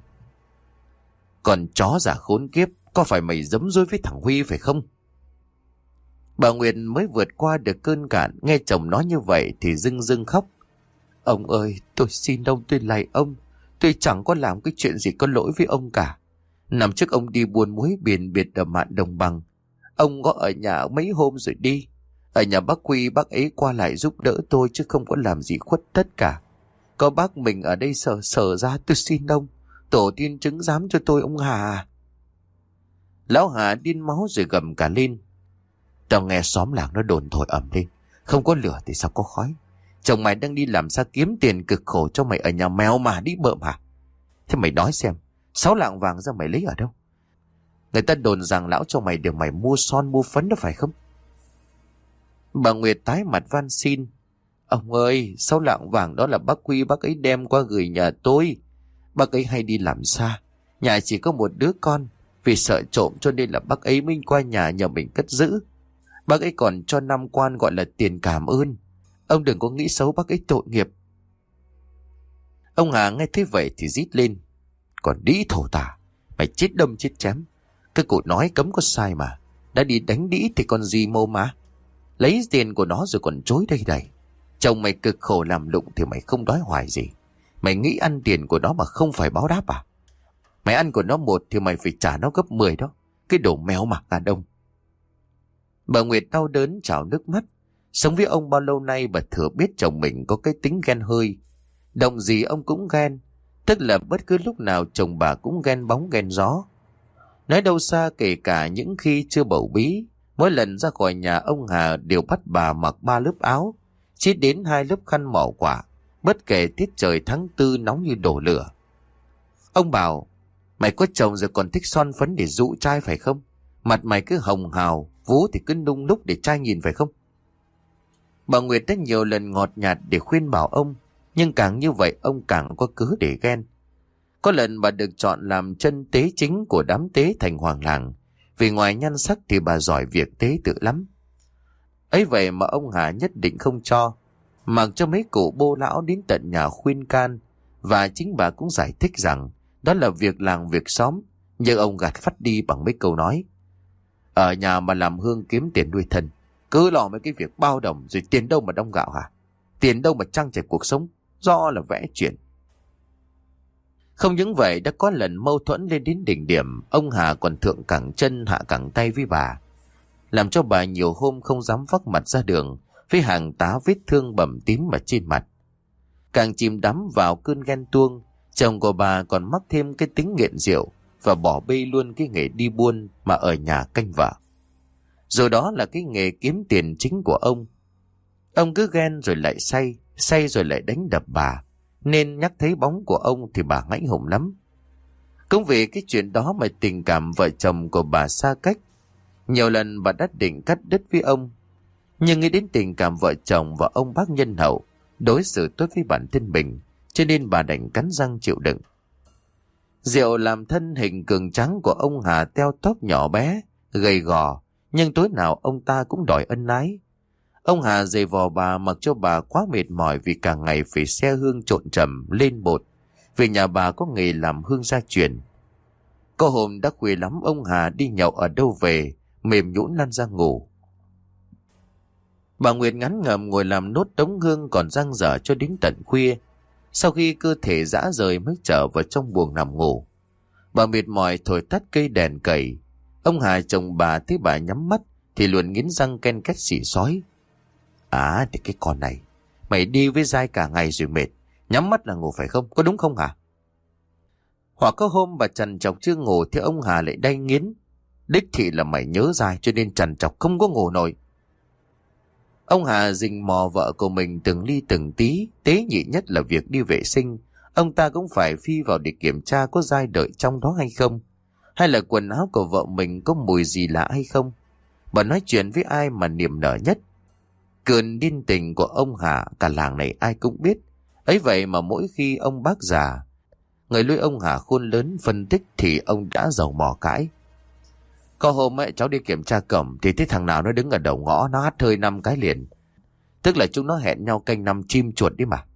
S1: Còn chó giả khốn kiếp, có phải mày giấm dối với thằng Huy phải không? Bà Nguyệt mới vượt qua được cơn cạn, nghe chồng nói như vậy thì rưng rưng khóc. Ông ơi, tôi xin ông, tôi lạy ông, tôi chẳng có làm cái chuyện gì có lỗi với ông cả. Năm trước ông đi buôn muối biển biệt ở mạn Đồng Bằng. Ông có ở nhà mấy hôm rồi đi. Ở nhà bác Quy, bác ấy qua lại giúp đỡ tôi chứ không có làm gì khuất tất cả. Có bác mình ở đây sờ sờ ra, tôi xin ông, tổ tiên chứng giám cho tôi ông Hà. Lão Hà điên máu rồi gầm cả lên. Tao nghe xóm làng nó đồn thổi ầm lên, không có lửa thì sao có khói. Chồng mày đang đi làm xa kiếm tiền cực khổ cho mày ở nhà mèo mà đi bợm hả? Thế mày nói xem, sáu lạng vàng ra mày lấy ở đâu? Người ta đồn rằng lão cho mày được mày mua son mua phấn đó phải không? Bà Nguyệt tái mặt van xin. Ông ơi, sáu lạng vàng đó là bác Quy bác ấy đem qua gửi nhà tôi. Bác ấy hay đi làm xa, nhà chỉ có một đứa con. Vì sợ trộm cho nên là bác ấy mới qua nhà nhờ mình cất giữ. Bác ấy còn cho năm quan gọi là tiền cảm ơn. Ông đừng có nghĩ xấu bác ấy tội nghiệp. Ông Hà nghe thế vậy thì rít lên. Còn đĩ thổ tả, mày chết đâm chết chém. Cái cụ nói cấm có sai mà. Đã đi đánh đĩ thì còn gì mô má. Lấy tiền của nó rồi còn chối đây đây. Chồng mày cực khổ làm lụng thì mày không đói hoài gì. Mày nghĩ ăn tiền của nó mà không phải báo đáp à? Mày ăn của nó một thì mày phải trả nó gấp mười đó. Cái đồ mèo mà đàn ông. Bà Nguyệt đau đớn trào nước mắt. Sống với ông bao lâu nay bà thừa biết chồng mình có cái tính ghen hơi. Động gì ông cũng ghen. Tức là bất cứ lúc nào chồng bà cũng ghen bóng ghen gió. Nói đâu xa kể cả những khi chưa bầu bí, mỗi lần ra khỏi nhà ông Hà đều bắt bà mặc ba lớp áo, chỉ đến hai lớp khăn mỏ quả, bất kể tiết trời tháng tư nóng như đổ lửa. Ông bảo, mày có chồng rồi còn thích son phấn để dụ trai phải không? Mặt mày cứ hồng hào, vú thì cứ nung núc để trai nhìn phải không? Bà Nguyệt đã nhiều lần ngọt nhạt để khuyên bảo ông, nhưng càng như vậy ông càng có cớ để ghen. Có lần bà được chọn làm chân tế chính của đám tế thành hoàng làng, vì ngoài nhan sắc thì bà giỏi việc tế tự lắm. Ấy vậy mà ông Hà nhất định không cho, mặc cho mấy cụ bô lão đến tận nhà khuyên can, và chính bà cũng giải thích rằng đó là việc làng việc xóm, nhưng ông gạt phắt đi bằng mấy câu nói. Ở nhà mà làm hương kiếm tiền nuôi thân, cứ lo mấy cái việc bao đồng rồi tiền đâu mà đong gạo hả? Tiền đâu mà trang trải cuộc sống, do là vẽ chuyện. Không những vậy, đã có lần mâu thuẫn lên đến đỉnh điểm, ông Hà còn thượng cẳng chân hạ cẳng tay với bà, làm cho bà nhiều hôm không dám vác mặt ra đường, với hàng tá vết thương bầm tím ở trên mặt. Càng chìm đắm vào cơn ghen tuông, chồng của bà còn mắc thêm cái tính nghiện rượu và bỏ bê luôn cái nghề đi buôn mà ở nhà canh vợ. Rồi đó là cái nghề kiếm tiền chính của ông. Ông cứ ghen rồi lại say, say rồi lại đánh đập bà, nên nhắc thấy bóng của ông thì bà hãi hùng lắm. Cũng vì cái chuyện đó mà tình cảm vợ chồng của bà xa cách. Nhiều lần bà đã định cắt đứt với ông, nhưng nghĩ đến tình cảm vợ chồng và ông bác nhân hậu đối xử tốt với bản thân mình, cho nên bà đành cắn răng chịu đựng. Rượu làm thân hình cường tráng của ông Hà teo tóp nhỏ bé, gầy gò, nhưng tối nào ông ta cũng đòi ân ái. Ông Hà giày vò bà mặc cho bà quá mệt mỏi vì cả ngày phải xe hương trộn trầm lên bột, vì nhà bà có nghề làm hương gia truyền. Có hôm đã khuya lắm, ông Hà đi nhậu ở đâu về, mềm nhũn lăn ra ngủ. Bà Nguyệt ngắn ngẩm ngồi làm nốt đống hương còn dang dở cho đến tận khuya. Sau khi cơ thể rã rời mới trở vào trong buồng nằm ngủ. Bà mệt mỏi thổi tắt cây đèn cầy. Ông Hà chồng bà thấy bà nhắm mắt thì luôn nghiến răng ken két xỉ sói. À, thì cái con này, mày đi với dai cả ngày rồi mệt, nhắm mắt là ngủ phải không, có đúng không hả? Hoặc có hôm bà trằn trọc chưa ngủ thì ông Hà lại đay nghiến. Đích thị là mày nhớ dai cho nên trằn trọc không có ngủ nổi. Ông Hà rình mò vợ của mình từng ly từng tí, tế nhị nhất là việc đi vệ sinh. Ông ta cũng phải phi vào để kiểm tra có dai đợi trong đó hay không, hay là quần áo của vợ mình có mùi gì lạ hay không. Bà nói chuyện với ai mà niềm nở nhất. Cơn điên tình của ông Hà cả làng này ai cũng biết. Ấy vậy mà mỗi khi ông bác già, Người nuôi ông Hà khôn lớn phân tích thì ông đã dầu mò cãi. Có hôm ấy, cháu đi kiểm tra cổng thì thấy thằng nào nó đứng ở đầu ngõ, nó hắt hơi năm cái liền. Tức là chúng nó hẹn nhau canh năm chim chuột đi mà.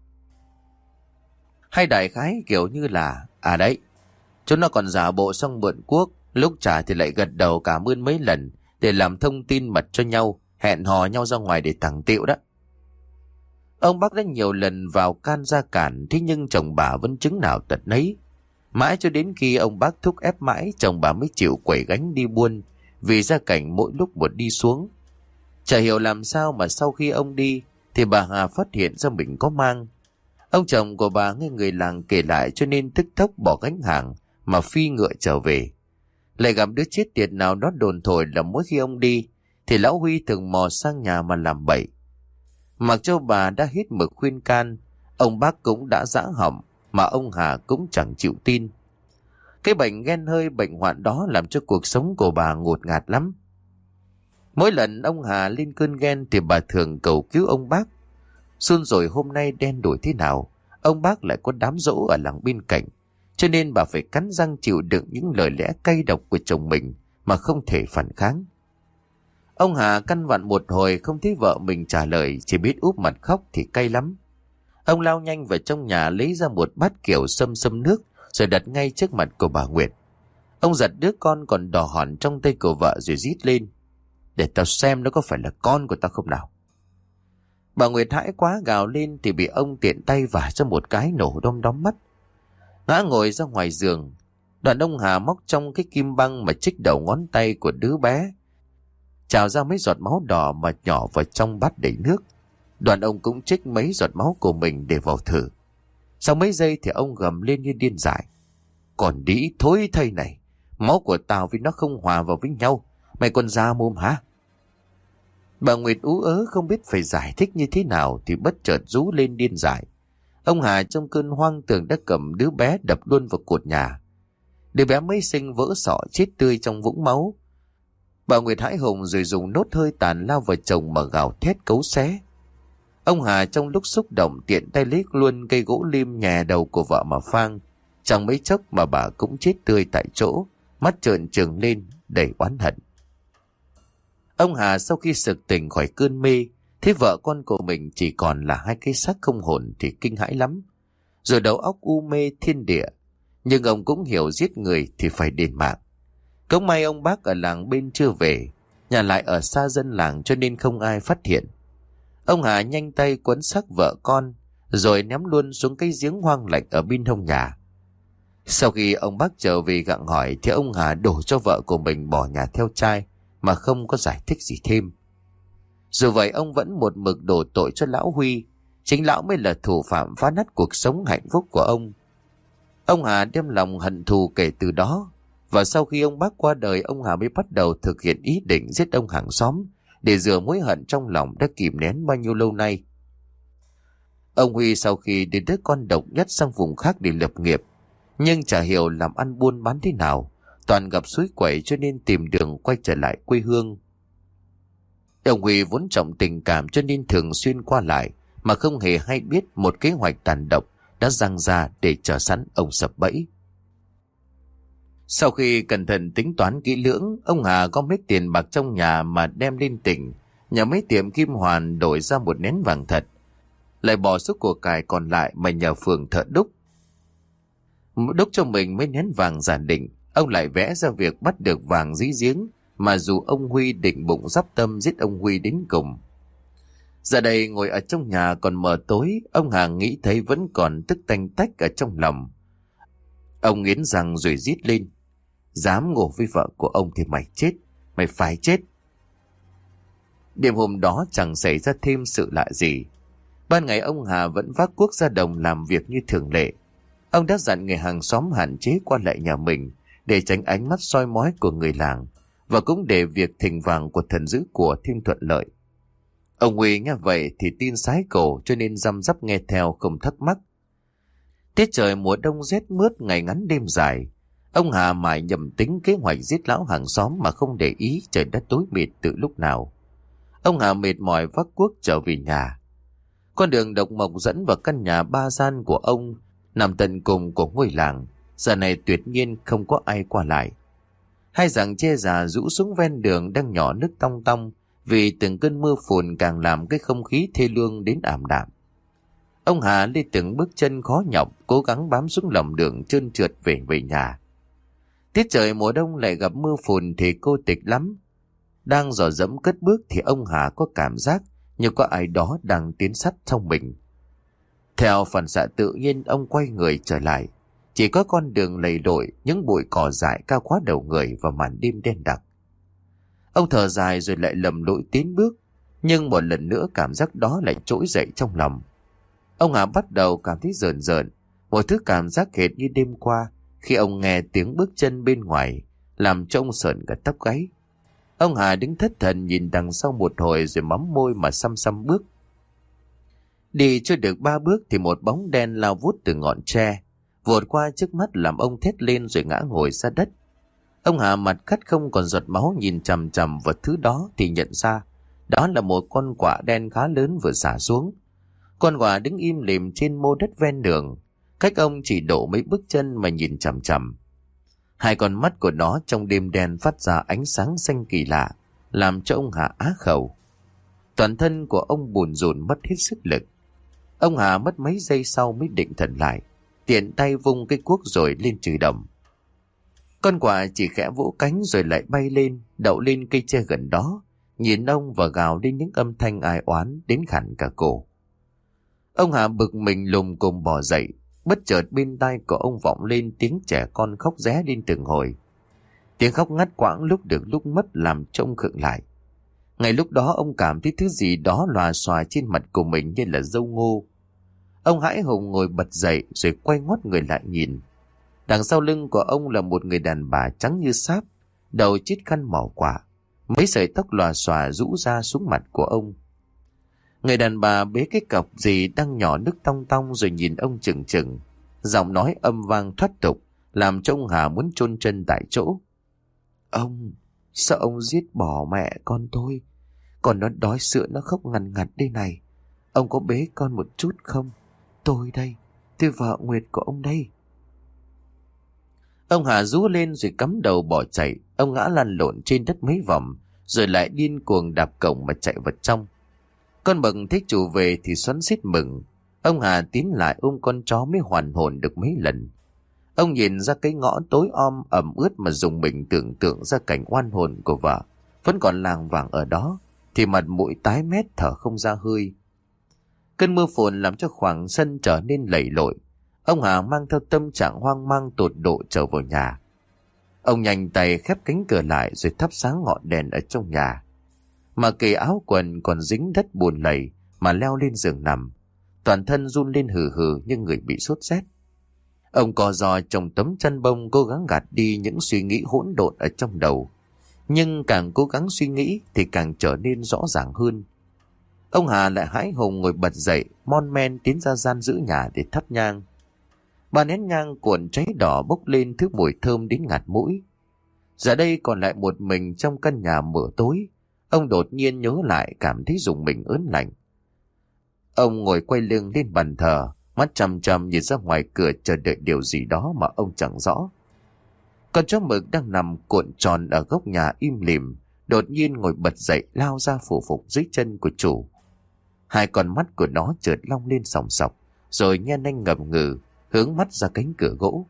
S1: Hay đại khái kiểu như là, à đấy, chúng nó còn giả bộ xong mượn cuốc, lúc trả thì lại gật đầu cảm ơn mấy lần để làm thông tin mật cho nhau, hẹn hò nhau ra ngoài để thẳng tiệu đó. Ông bác đã nhiều lần vào can ra cản, thế nhưng chồng bà vẫn chứng nào tật nấy. Mãi cho đến khi ông bác thúc ép mãi, chồng bà mới chịu quẩy gánh đi buôn, vì gia cảnh mỗi lúc một đi xuống. Chả hiểu làm sao mà sau khi ông đi thì bà Hà phát hiện ra mình có mang. Ông chồng của bà nghe người làng kể lại cho nên tức tốc bỏ gánh hàng mà phi ngựa trở về. Lại gặp đứa chết tiệt nào đó đồn thổi là mỗi khi ông đi thì lão Huy thường mò sang nhà mà làm bậy. Mặc cho bà đã hết mực khuyên can, ông bác cũng đã giã họng mà ông Hà cũng chẳng chịu tin. Cái bệnh ghen hơi bệnh hoạn đó làm cho cuộc sống của bà ngột ngạt lắm. Mỗi lần ông Hà lên cơn ghen thì bà thường cầu cứu ông bác. Xuân rồi hôm nay đen đổi thế nào, ông bác lại có đám dỗ ở làng bên cạnh, cho nên bà phải cắn răng chịu đựng những lời lẽ cay độc của chồng mình mà không thể phản kháng. Ông Hà căn vặn một hồi không thấy vợ mình trả lời, chỉ biết úp mặt khóc thì cay lắm. Ông lao nhanh vào trong nhà lấy ra một bát kiểu xâm xâm nước rồi đặt ngay trước mặt của bà Nguyệt. Ông giật đứa con còn đỏ hòn trong tay của vợ rồi rít lên: "Để tao xem nó có phải là con của tao không nào." Bà Nguyệt hãi quá gào lên thì bị ông tiện tay vả cho một cái nổ đom đóm mắt. Ngã ngồi ra ngoài giường, đoạn ông Hà móc trong cái kim băng mà chích đầu ngón tay của đứa bé, trào ra mấy giọt máu đỏ mà nhỏ vào trong bát đầy nước. Đoạn ông cũng chích mấy giọt máu của mình để vào thử. Sau mấy giây thì ông gầm lên như điên dại: "Còn đĩ thối thây này, máu của tao với nó không hòa vào với nhau, mày còn ra mồm hả?" Bà Nguyệt ú ớ không biết phải giải thích như thế nào thì bất chợt rú lên điên dại. Ông Hà trong cơn hoang tưởng đã cầm đứa bé đập luôn vào cột nhà. Đứa bé mới sinh vỡ sọ chết tươi trong vũng máu. Bà Nguyệt hãi hùng rồi dùng nốt hơi tàn lao vào chồng mà gào thét cấu xé. Ông Hà trong lúc xúc động tiện tay lấy luôn cây gỗ lim nhè đầu của vợ mà phang. Chẳng mấy chốc mà bà cũng chết tươi tại chỗ, mắt trợn trừng lên đầy oán hận. Ông Hà sau khi sực tỉnh khỏi cơn mê, thấy vợ con của mình chỉ còn là hai cái xác không hồn thì kinh hãi lắm. Rồi đầu óc u mê thiên địa. Nhưng ông cũng hiểu giết người thì phải đền mạng. Cũng may ông bác ở làng bên chưa về, nhà lại ở xa dân làng cho nên không ai phát hiện. Ông Hà nhanh tay quấn xác vợ con rồi ném luôn xuống cái giếng hoang lạnh ở bên hông nhà. Sau khi ông bác trở về gặng hỏi thì ông Hà đổ cho vợ của mình bỏ nhà theo trai mà không có giải thích gì thêm. Dù vậy ông vẫn một mực đổ tội cho lão Huy, chính lão mới là thủ phạm phá nát cuộc sống hạnh phúc của ông. Ông Hà đem lòng hận thù kể từ đó, và sau khi ông bác qua đời, ông Hà mới bắt đầu thực hiện ý định giết ông hàng xóm để rửa mối hận trong lòng đã kìm nén bao nhiêu lâu nay. Ông Huy sau khi đưa đứa con độc nhất sang vùng khác để lập nghiệp, nhưng chả hiểu làm ăn buôn bán thế nào, toàn gặp suối quẩy cho nên tìm đường quay trở lại quê hương. Ông Huy vốn trọng tình cảm cho nên thường xuyên qua lại mà không hề hay biết một kế hoạch tàn độc đã giăng ra để chờ sẵn ông sập bẫy. Sau khi cẩn thận tính toán kỹ lưỡng, ông Hà gom hết tiền bạc trong nhà mà đem lên tỉnh, nhờ mấy tiệm kim hoàn đổi ra một nén vàng thật, lại bỏ số của cải còn lại mà nhờ phường thợ đúc. Đúc cho mình mấy nén vàng giả định, ông lại vẽ ra việc bắt được vàng dí giếng, mà dù ông Huy định bụng dắp tâm giết ông Huy đến cùng. Giờ đây ngồi ở trong nhà còn mờ tối, ông Hà nghĩ thấy vẫn còn tức tanh tách ở trong lòng. Ông nghiến răng rồi rít lên: "Dám ngủ với vợ của ông thì mày chết, mày phải chết." Đêm hôm đó chẳng xảy ra thêm sự lạ gì. Ban ngày ông Hà vẫn vác cuốc ra đồng làm việc như thường lệ. Ông đã dặn người hàng xóm hạn chế qua lại nhà mình để tránh ánh mắt soi mói của người làng, và cũng để việc thỉnh vàng của thần giữ của thêm thuận lợi. Ông Huy nghe vậy thì tin sái cổ cho nên răm rắp nghe theo không thắc mắc. Tiết trời mùa đông rét mướt, ngày ngắn đêm dài. Ông Hà mải nhầm tính kế hoạch giết lão hàng xóm mà không để ý trời đất tối mịt từ lúc nào. Ông Hà mệt mỏi vác cuốc trở về nhà. Con đường độc mộc dẫn vào căn nhà ba gian của ông nằm tận cùng của ngôi làng, giờ này tuyệt nhiên không có ai qua lại. Hai rặng tre già rũ xuống ven đường đang nhỏ nước tong tong, vì từng cơn mưa phùn càng làm cái không khí thê lương đến ảm đạm. Ông Hà đi từng bước chân khó nhọc, cố gắng bám xuống lòng đường trơn trượt về về nhà. Tiết trời mùa đông lại gặp mưa phùn thì cô tịch lắm. Đang dò dẫm cất bước thì ông Hà có cảm giác như có ai đó đang tiến sát trong mình. Theo phản xạ tự nhiên, ông quay người trở lại. Chỉ có con đường lầy lội, những bụi cỏ dại cao quá đầu người và màn đêm đen đặc. Ông thở dài rồi lại lầm lũi tiến bước, nhưng một lần nữa cảm giác đó lại trỗi dậy trong lòng. Ông Hà bắt đầu cảm thấy rờn rợn, một thứ cảm giác hệt như đêm qua khi ông nghe tiếng bước chân bên ngoài, làm cho ông sợn cả tóc gáy. Ông Hà đứng thất thần nhìn đằng sau một hồi rồi mắm môi mà xăm xăm bước. Đi chưa được ba bước thì một bóng đen lao vút từ ngọn tre, vụt qua trước mắt làm ông thét lên rồi ngã ngồi ra đất. Ông Hà mặt cắt không còn giọt máu nhìn chằm chằm vào thứ đó thì nhận ra đó là một con quạ đen khá lớn vừa xả xuống. Con quạ đứng im lìm trên mô đất ven đường, cách ông chỉ độ mấy bước chân mà nhìn chằm chằm. Hai con mắt của nó trong đêm đen phát ra ánh sáng xanh kỳ lạ, làm cho ông Hà á khẩu. Toàn thân của ông bùn rùn mất hết sức lực. Ông Hà mất mấy giây sau mới định thần lại, tiện tay vung cái cuốc rồi lên chửi đầm. Con quạ chỉ khẽ vỗ cánh rồi lại bay lên, đậu lên cây tre gần đó, nhìn ông và gào lên những âm thanh ai oán đến khản cả cổ. Ông Hà bực mình lùm cùm bò dậy, bất chợt bên tai của ông vọng lên tiếng trẻ con khóc ré lên từng hồi. Tiếng khóc ngắt quãng lúc được lúc mất làm cho ông khựng lại. Ngay lúc đó ông cảm thấy thứ gì đó lòa xòa trên mặt của mình như là dâu ngô. Ông hãi hùng ngồi bật dậy rồi quay ngoắt người lại nhìn. Đằng sau lưng của ông là một người đàn bà trắng như sáp, đầu chít khăn màu quả, mấy sợi tóc lòa xòa rũ ra xuống mặt của ông. Người đàn bà bế cái cọc gì đang nhỏ nước tong tong rồi nhìn ông chừng chừng, giọng nói âm vang thoát tục, làm cho ông Hà muốn chôn chân tại chỗ. Ông, sao ông giết bỏ mẹ con tôi? Còn nó đói sữa nó khóc ngằn ngặt đây này. Ông có bế con một chút không? Tôi đây, tôi vợ Nguyệt của ông đây. Ông Hà rú lên rồi cắm đầu bỏ chạy. Ông ngã lăn lộn trên đất mấy vòng, rồi lại điên cuồng đạp cổng mà chạy vào trong. Con Mận thấy chủ về thì xoắn xít mừng. Ông Hà tiến lại ôm con chó mới hoàn hồn được mấy lần. Ông nhìn ra cái ngõ tối om ẩm ướt mà dùng mình tưởng tượng ra cảnh oan hồn của vợ vẫn còn làng vàng ở đó, thì mặt mũi tái mét thở không ra hơi. Cơn mưa phùn làm cho khoảng sân trở nên lầy lội. Ông Hà mang theo tâm trạng hoang mang tột độ trở vào nhà. Ông nhanh tay khép cánh cửa lại rồi thắp sáng ngọn đèn ở trong nhà. Mà kề áo quần còn dính đất bùn lầy mà leo lên giường nằm, toàn thân run lên hừ hừ như người bị sốt rét. Ông co ro trong tấm chăn bông cố gắng gạt đi những suy nghĩ hỗn độn ở trong đầu. Nhưng càng cố gắng suy nghĩ thì càng trở nên rõ ràng hơn. Ông Hà lại hãi hùng ngồi bật dậy, mon men tiến ra gian giữ nhà để thắp nhang. Ba nén nhang cuộn cháy đỏ bốc lên thứ mùi thơm đến ngạt mũi. Giờ đây còn lại một mình trong căn nhà mờ tối, ông đột nhiên nhớ lại cảm thấy rùng mình ớn lạnh. Ông ngồi quay lưng lên bàn thờ, mắt chằm chằm nhìn ra ngoài cửa chờ đợi điều gì đó mà ông chẳng rõ. Con chó mực đang nằm cuộn tròn ở góc nhà im lìm, đột nhiên ngồi bật dậy lao ra phủ phục dưới chân của chủ. Hai con mắt của nó chợt long lên sòng sọc, rồi nhen nanh ngầm ngừ, hướng mắt ra cánh cửa gỗ.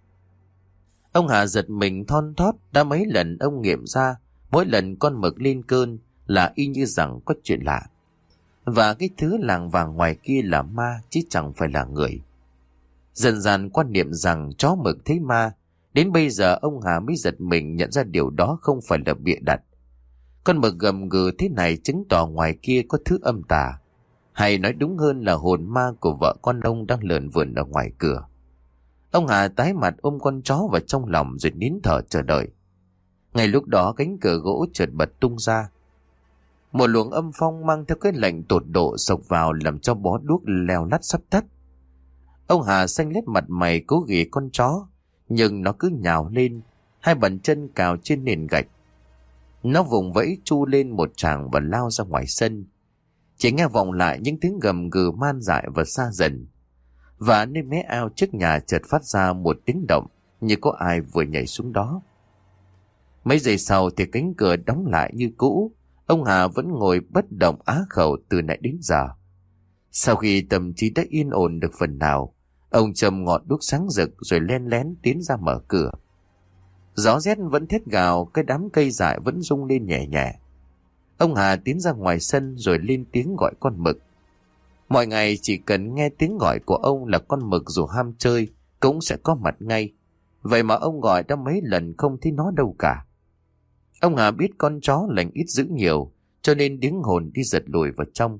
S1: Ông Hà giật mình thon thót, đã mấy lần ông nghiệm ra, mỗi lần con mực lên cơn là y như rằng có chuyện lạ. Và cái thứ làng vàng ngoài kia là ma chứ chẳng phải là người. Dần dần quan niệm rằng chó mực thấy ma, đến bây giờ ông Hà mới giật mình nhận ra điều đó không phải là bịa đặt. Con mực gầm gừ thế này chứng tỏ ngoài kia có thứ âm tà, hay nói đúng hơn là hồn ma của vợ con ông đang lởn vởn ở ngoài cửa. Ông Hà tái mặt ôm con chó vào trong lòng rồi nín thở chờ đợi. Ngay lúc đó cánh cửa gỗ chợt bật tung ra. Một luồng âm phong mang theo cái lạnh tột độ sộc vào làm cho bó đuốc leo lắt sắp tắt. Ông Hà xanh lét mặt mày cố ghì con chó, nhưng nó cứ nhào lên, hai bàn chân cào trên nền gạch. Nó vùng vẫy chu lên một tràng và lao ra ngoài sân. Chỉ nghe vọng lại những tiếng gầm gừ man dại và xa dần. Và nơi mé ao trước nhà chợt phát ra một tiếng động như có ai vừa nhảy xuống đó. Mấy giây sau thì cánh cửa đóng lại như cũ. Ông Hà vẫn ngồi bất động á khẩu từ nãy đến giờ. Sau khi tâm trí đã yên ổn được phần nào, ông châm ngọn đuốc sáng rực rồi len lén tiến ra mở cửa. Gió rét vẫn thét gào, cái đám cây dại vẫn rung lên nhẹ nhẹ. Ông Hà tiến ra ngoài sân rồi lên tiếng gọi con mực. Mọi ngày chỉ cần nghe tiếng gọi của ông là con mực dù ham chơi cũng sẽ có mặt ngay. Vậy mà ông gọi đã mấy lần không thấy nó đâu cả. Ông Hà biết con chó lành ít dữ nhiều, cho nên tiếng hồn đi giật lùi vào trong.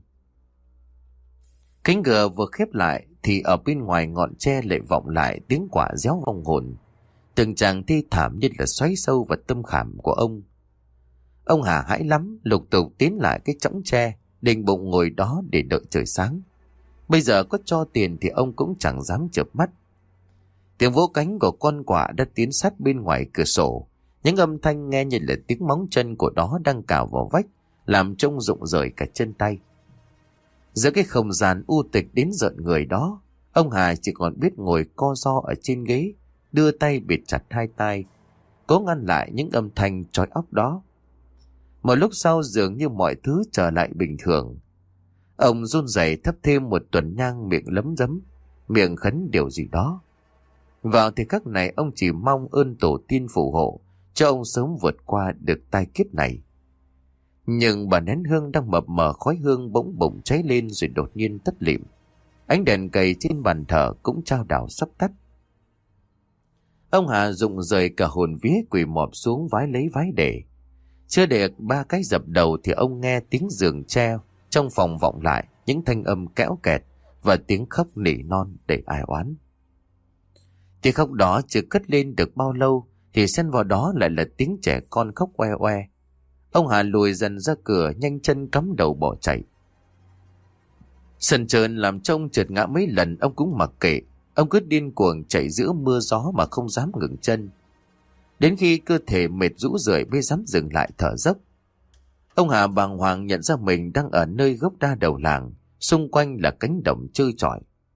S1: Cánh cửa vừa khép lại thì ở bên ngoài ngọn tre lại vọng lại tiếng quả réo vong hồn. Từng tràng thi thảm như là xoáy sâu vào tâm khảm của ông. Ông Hà hãi lắm, lục tục tiến lại cái chõng tre, định bụng ngồi đó để đợi trời sáng. Bây giờ có cho tiền thì ông cũng chẳng dám chợp mắt. Tiếng vỗ cánh của con quạ đã tiến sát bên ngoài cửa sổ. Những âm thanh nghe như là tiếng móng chân của nó đang cào vào vách, làm trông rụng rời cả chân tay. Giữa cái không gian u tịch đến rợn người đó, ông Hà chỉ còn biết ngồi co ro ở trên ghế, đưa tay bịt chặt hai tai, cố ngăn lại những âm thanh trói óc đó. Một lúc sau dường như mọi thứ trở lại bình thường. Ông run rẩy thắp thêm một tuần nhang, miệng lấm dấm, miệng khấn điều gì đó. Vào thời khắc này ông chỉ mong ơn tổ tiên phù hộ cho ông sớm vượt qua được tai kiếp này. Nhưng bà nén hương đang mập mờ khói hương bỗng bùng cháy lên rồi đột nhiên tắt lịm. Ánh đèn cầy trên bàn thờ cũng chao đảo sắp tắt. Ông Hà rụng rời cả hồn vía, quỳ mọp xuống vái lấy vái để. Chưa được ba cái dập đầu thì ông nghe tiếng giường tre trong phòng vọng lại những thanh âm kéo kẹt và tiếng khóc nỉ non đầy ai oán. Tiếng khóc đó chưa cất lên được bao lâu thì xen vào đó lại là tiếng trẻ con khóc oe oe. Ông Hà lùi dần ra cửa, nhanh chân cắm đầu bỏ chạy. Sân trơn làm trông trượt ngã mấy lần ông cũng mặc kệ. Ông cứ điên cuồng chạy giữa mưa gió mà không dám ngừng chân. Đến khi cơ thể mệt rũ rượi mới dám dừng lại thở dốc. Ông Hà bàng hoàng nhận ra mình đang ở nơi gốc đa đầu làng, xung quanh là cánh đồng trơ trọi.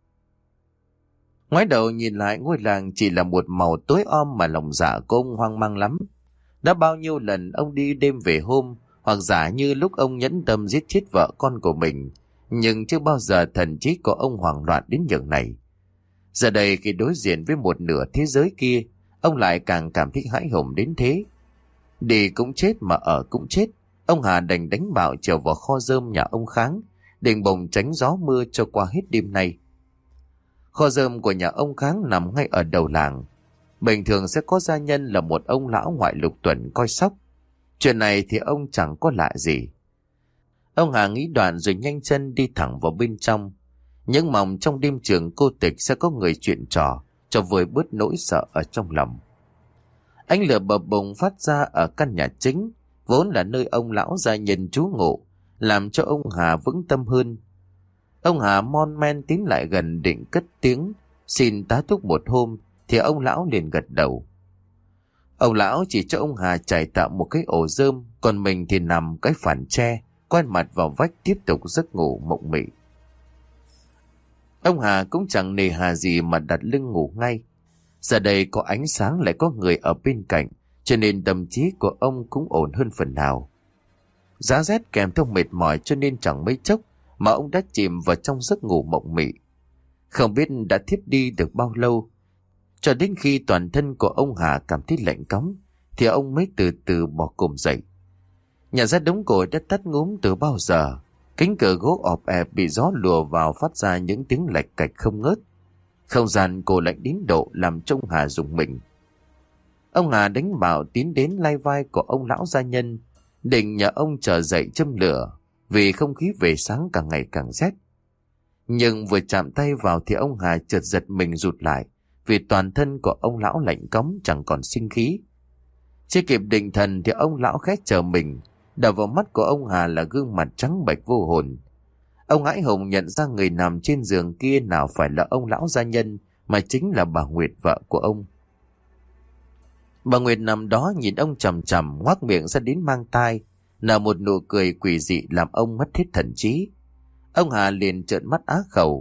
S1: Ngoái đầu nhìn lại ngôi làng chỉ là một màu tối om mà lòng dạ của ông hoang mang lắm. Đã bao nhiêu lần ông đi đêm về hôm, hoặc giả như lúc ông nhẫn tâm giết chết vợ con của mình, nhưng chưa bao giờ thần trí của ông hoảng loạn đến nhường này. Giờ đây khi đối diện với một nửa thế giới kia, ông lại càng cảm thấy hãi hùng đến thế. Đi cũng chết mà ở cũng chết. Ông Hà đành đánh bạo trèo vào kho rơm nhà ông Kháng, định bồng tránh gió mưa cho qua hết đêm nay. Kho rơm của nhà ông Kháng nằm ngay ở đầu làng. Bình thường sẽ có gia nhân là một ông lão ngoại lục tuần coi sóc. Chuyện này thì ông chẳng có lạ gì. Ông Hà nghĩ đoạn rồi nhanh chân đi thẳng vào bên trong, những mong trong đêm trường cô tịch sẽ có người chuyện trò cho vơi bớt nỗi sợ ở trong lòng. Ánh lửa bập bùng phát ra ở căn nhà chính, vốn là nơi ông lão gia nhân trú ngụ, làm cho ông Hà vững tâm hơn. Ông Hà mon men tiến lại gần định cất tiếng xin tá túc một hôm thì ông lão liền gật đầu. Ông lão chỉ cho ông Hà trải tạm một cái ổ rơm, còn mình thì nằm cái phản tre, quay mặt vào vách tiếp tục giấc ngủ mộng mị. Ông Hà cũng chẳng nề hà gì mà đặt lưng ngủ ngay. Giờ đây có ánh sáng lại có người ở bên cạnh, cho nên tâm trí của ông cũng ổn hơn phần nào. Giá rét kèm theo mệt mỏi cho nên chẳng mấy chốc mà ông đã chìm vào trong giấc ngủ mộng mị. Không biết đã thiếp đi được bao lâu, cho đến khi toàn thân của ông Hà cảm thấy lạnh cóng thì ông mới từ từ bò cồm dậy. Nhà ra đống củi đã tắt ngúm từ bao giờ. Cánh cửa gỗ ọp ẹp bị gió lùa vào phát ra những tiếng lạch cạch không ngớt. Không gian cô lạnh đến độ làm cho ông Hà rùng mình. Ông Hà đánh bạo tiến đến lai vai của ông lão gia nhân, định nhờ ông trở dậy châm lửa, vì không khí về sáng càng ngày càng rét. Nhưng vừa chạm tay vào thì ông Hà chợt giật mình rụt lại, vì toàn thân của ông lão lạnh cóng chẳng còn sinh khí. Chưa kịp định thần thì ông lão khẽ chờ mình, đập vào mắt của ông Hà là gương mặt trắng bệch vô hồn. Ông hãi hùng nhận ra người nằm trên giường kia nào phải là ông lão gia nhân, mà chính là bà Nguyệt, vợ của ông. Bà Nguyệt nằm đó nhìn ông chằm chằm, ngoác miệng ra đến mang tai, nở một nụ cười quỷ dị làm ông mất hết thần trí. Ông Hà liền trợn mắt á khẩu,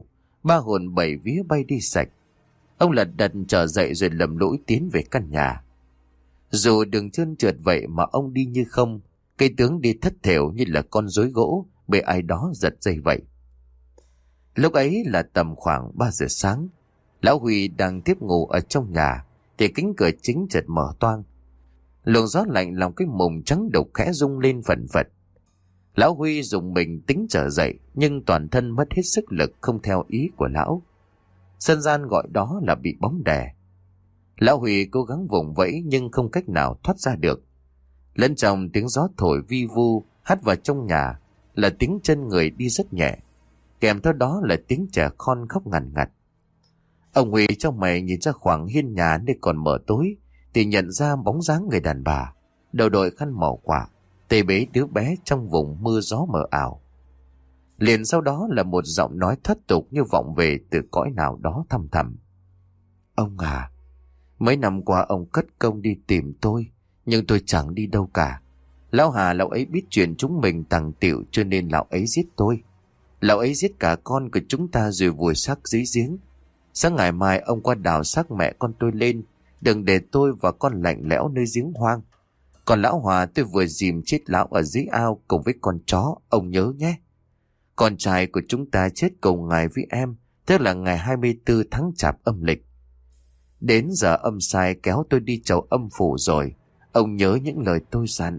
S1: Ba hồn bảy vía bay đi sạch. Ông lật đật trở dậy rồi lầm lũi tiến về căn nhà. Dù đường trơn trượt vậy mà ông đi như không, cây tướng đi thất thểu như là con rối gỗ bị ai đó giật dây vậy. Lúc ấy là tầm khoảng ba giờ sáng. Lão Huy đang tiếp ngủ ở trong nhà thì cánh cửa chính chợt mở toang. Luồng gió lạnh lòng cái mùng trắng đục khẽ rung lên phần phật. Lão Huy dùng mình tính trở dậy, nhưng toàn thân mất hết sức lực không theo ý của lão. Dân gian gọi đó là bị bóng đè. Lão Huy cố gắng vùng vẫy nhưng không cách nào thoát ra được. Lẫn trong tiếng gió thổi vi vu hắt vào trong nhà là tiếng chân người đi rất nhẹ, kèm theo đó là tiếng trẻ con khóc ngằn ngặt. Ông Huy trong mày nhìn ra khoảng hiên nhà nơi còn mở tối thì nhận ra bóng dáng người đàn bà, đầu đội khăn màu quả, tay bế đứa bé trong vùng mưa gió mờ ảo. Liền sau đó là một giọng nói thất tục như vọng về từ cõi nào đó thăm thẳm. Ông à, mấy năm qua ông cất công đi tìm tôi, nhưng tôi chẳng đi đâu cả. Lão Hà lão ấy biết chuyện chúng mình tàng tiệu cho nên lão ấy giết tôi. Lão ấy giết cả con của chúng ta rồi vùi xác dưới giếng. Sáng ngày mai ông qua đào xác mẹ con tôi lên, đừng để tôi và con lạnh lẽo nơi giếng hoang. Còn lão Hòa tôi vừa dìm chết lão ở dưới ao cùng với con chó, ông nhớ nhé. Con trai của chúng ta chết cùng ngày với em, tức là ngày hai mươi tư tháng Chạp âm lịch. Đến giờ âm sai kéo tôi đi chầu âm phủ rồi, ông nhớ những lời tôi dặn.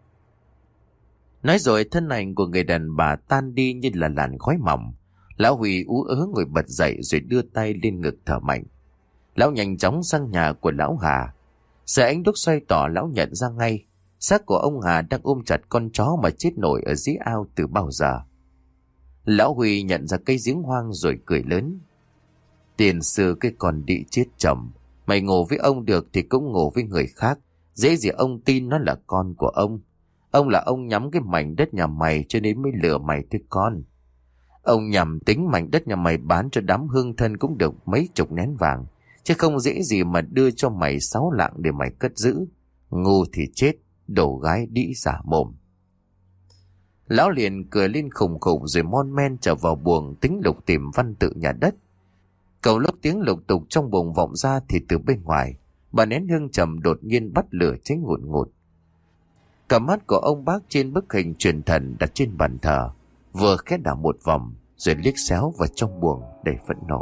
S1: Nói rồi thân ảnh của người đàn bà tan đi như là làn khói mỏng. Lão Huy ú ớ ngồi bật dậy rồi đưa tay lên ngực thở mạnh. Lão nhanh chóng sang nhà của lão Hà. Giờ ánh đuốc xoay tỏ lão nhận ra ngay, xác của ông Hà đang ôm chặt con chó mà chết nổi ở dưới ao từ bao giờ. Lão Huy nhận ra cây giếng hoang rồi cười lớn. Tiền sư cái con đĩ chết chồng, mày ngủ với ông được thì cũng ngủ với người khác, dễ gì ông tin nó là con của ông. Ông là ông nhắm cái mảnh đất nhà mày cho nên mới lừa mày thôi con. Ông nhằm tính mảnh đất nhà mày bán cho đám hương thân cũng được mấy chục nén vàng, chứ không dễ gì mà đưa cho mày sáu lạng để mày cất giữ. Ngu thì chết, đổ gái đĩ giả mồm. Lão liền cười lên khùng khùng rồi mon men trở vào buồng tính lục tìm văn tự nhà đất. Cầu lúc tiếng lục tục trong buồng vọng ra thì từ bên ngoài, bà nén hương trầm đột nhiên bắt lửa cháy ngụt ngụt. Cả mắt của ông bác trên bức hình truyền thần đặt trên bàn thờ vừa khẽ đảo một vòng rồi liếc xéo vào trong buồng đầy phẫn nộ.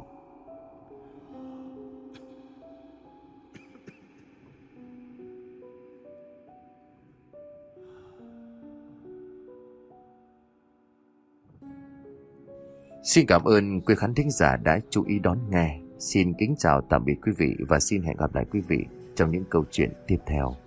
S1: Xin cảm ơn quý khán thính giả đã chú ý đón nghe. Xin kính chào tạm biệt quý vị và xin hẹn gặp lại quý vị trong những câu chuyện tiếp theo.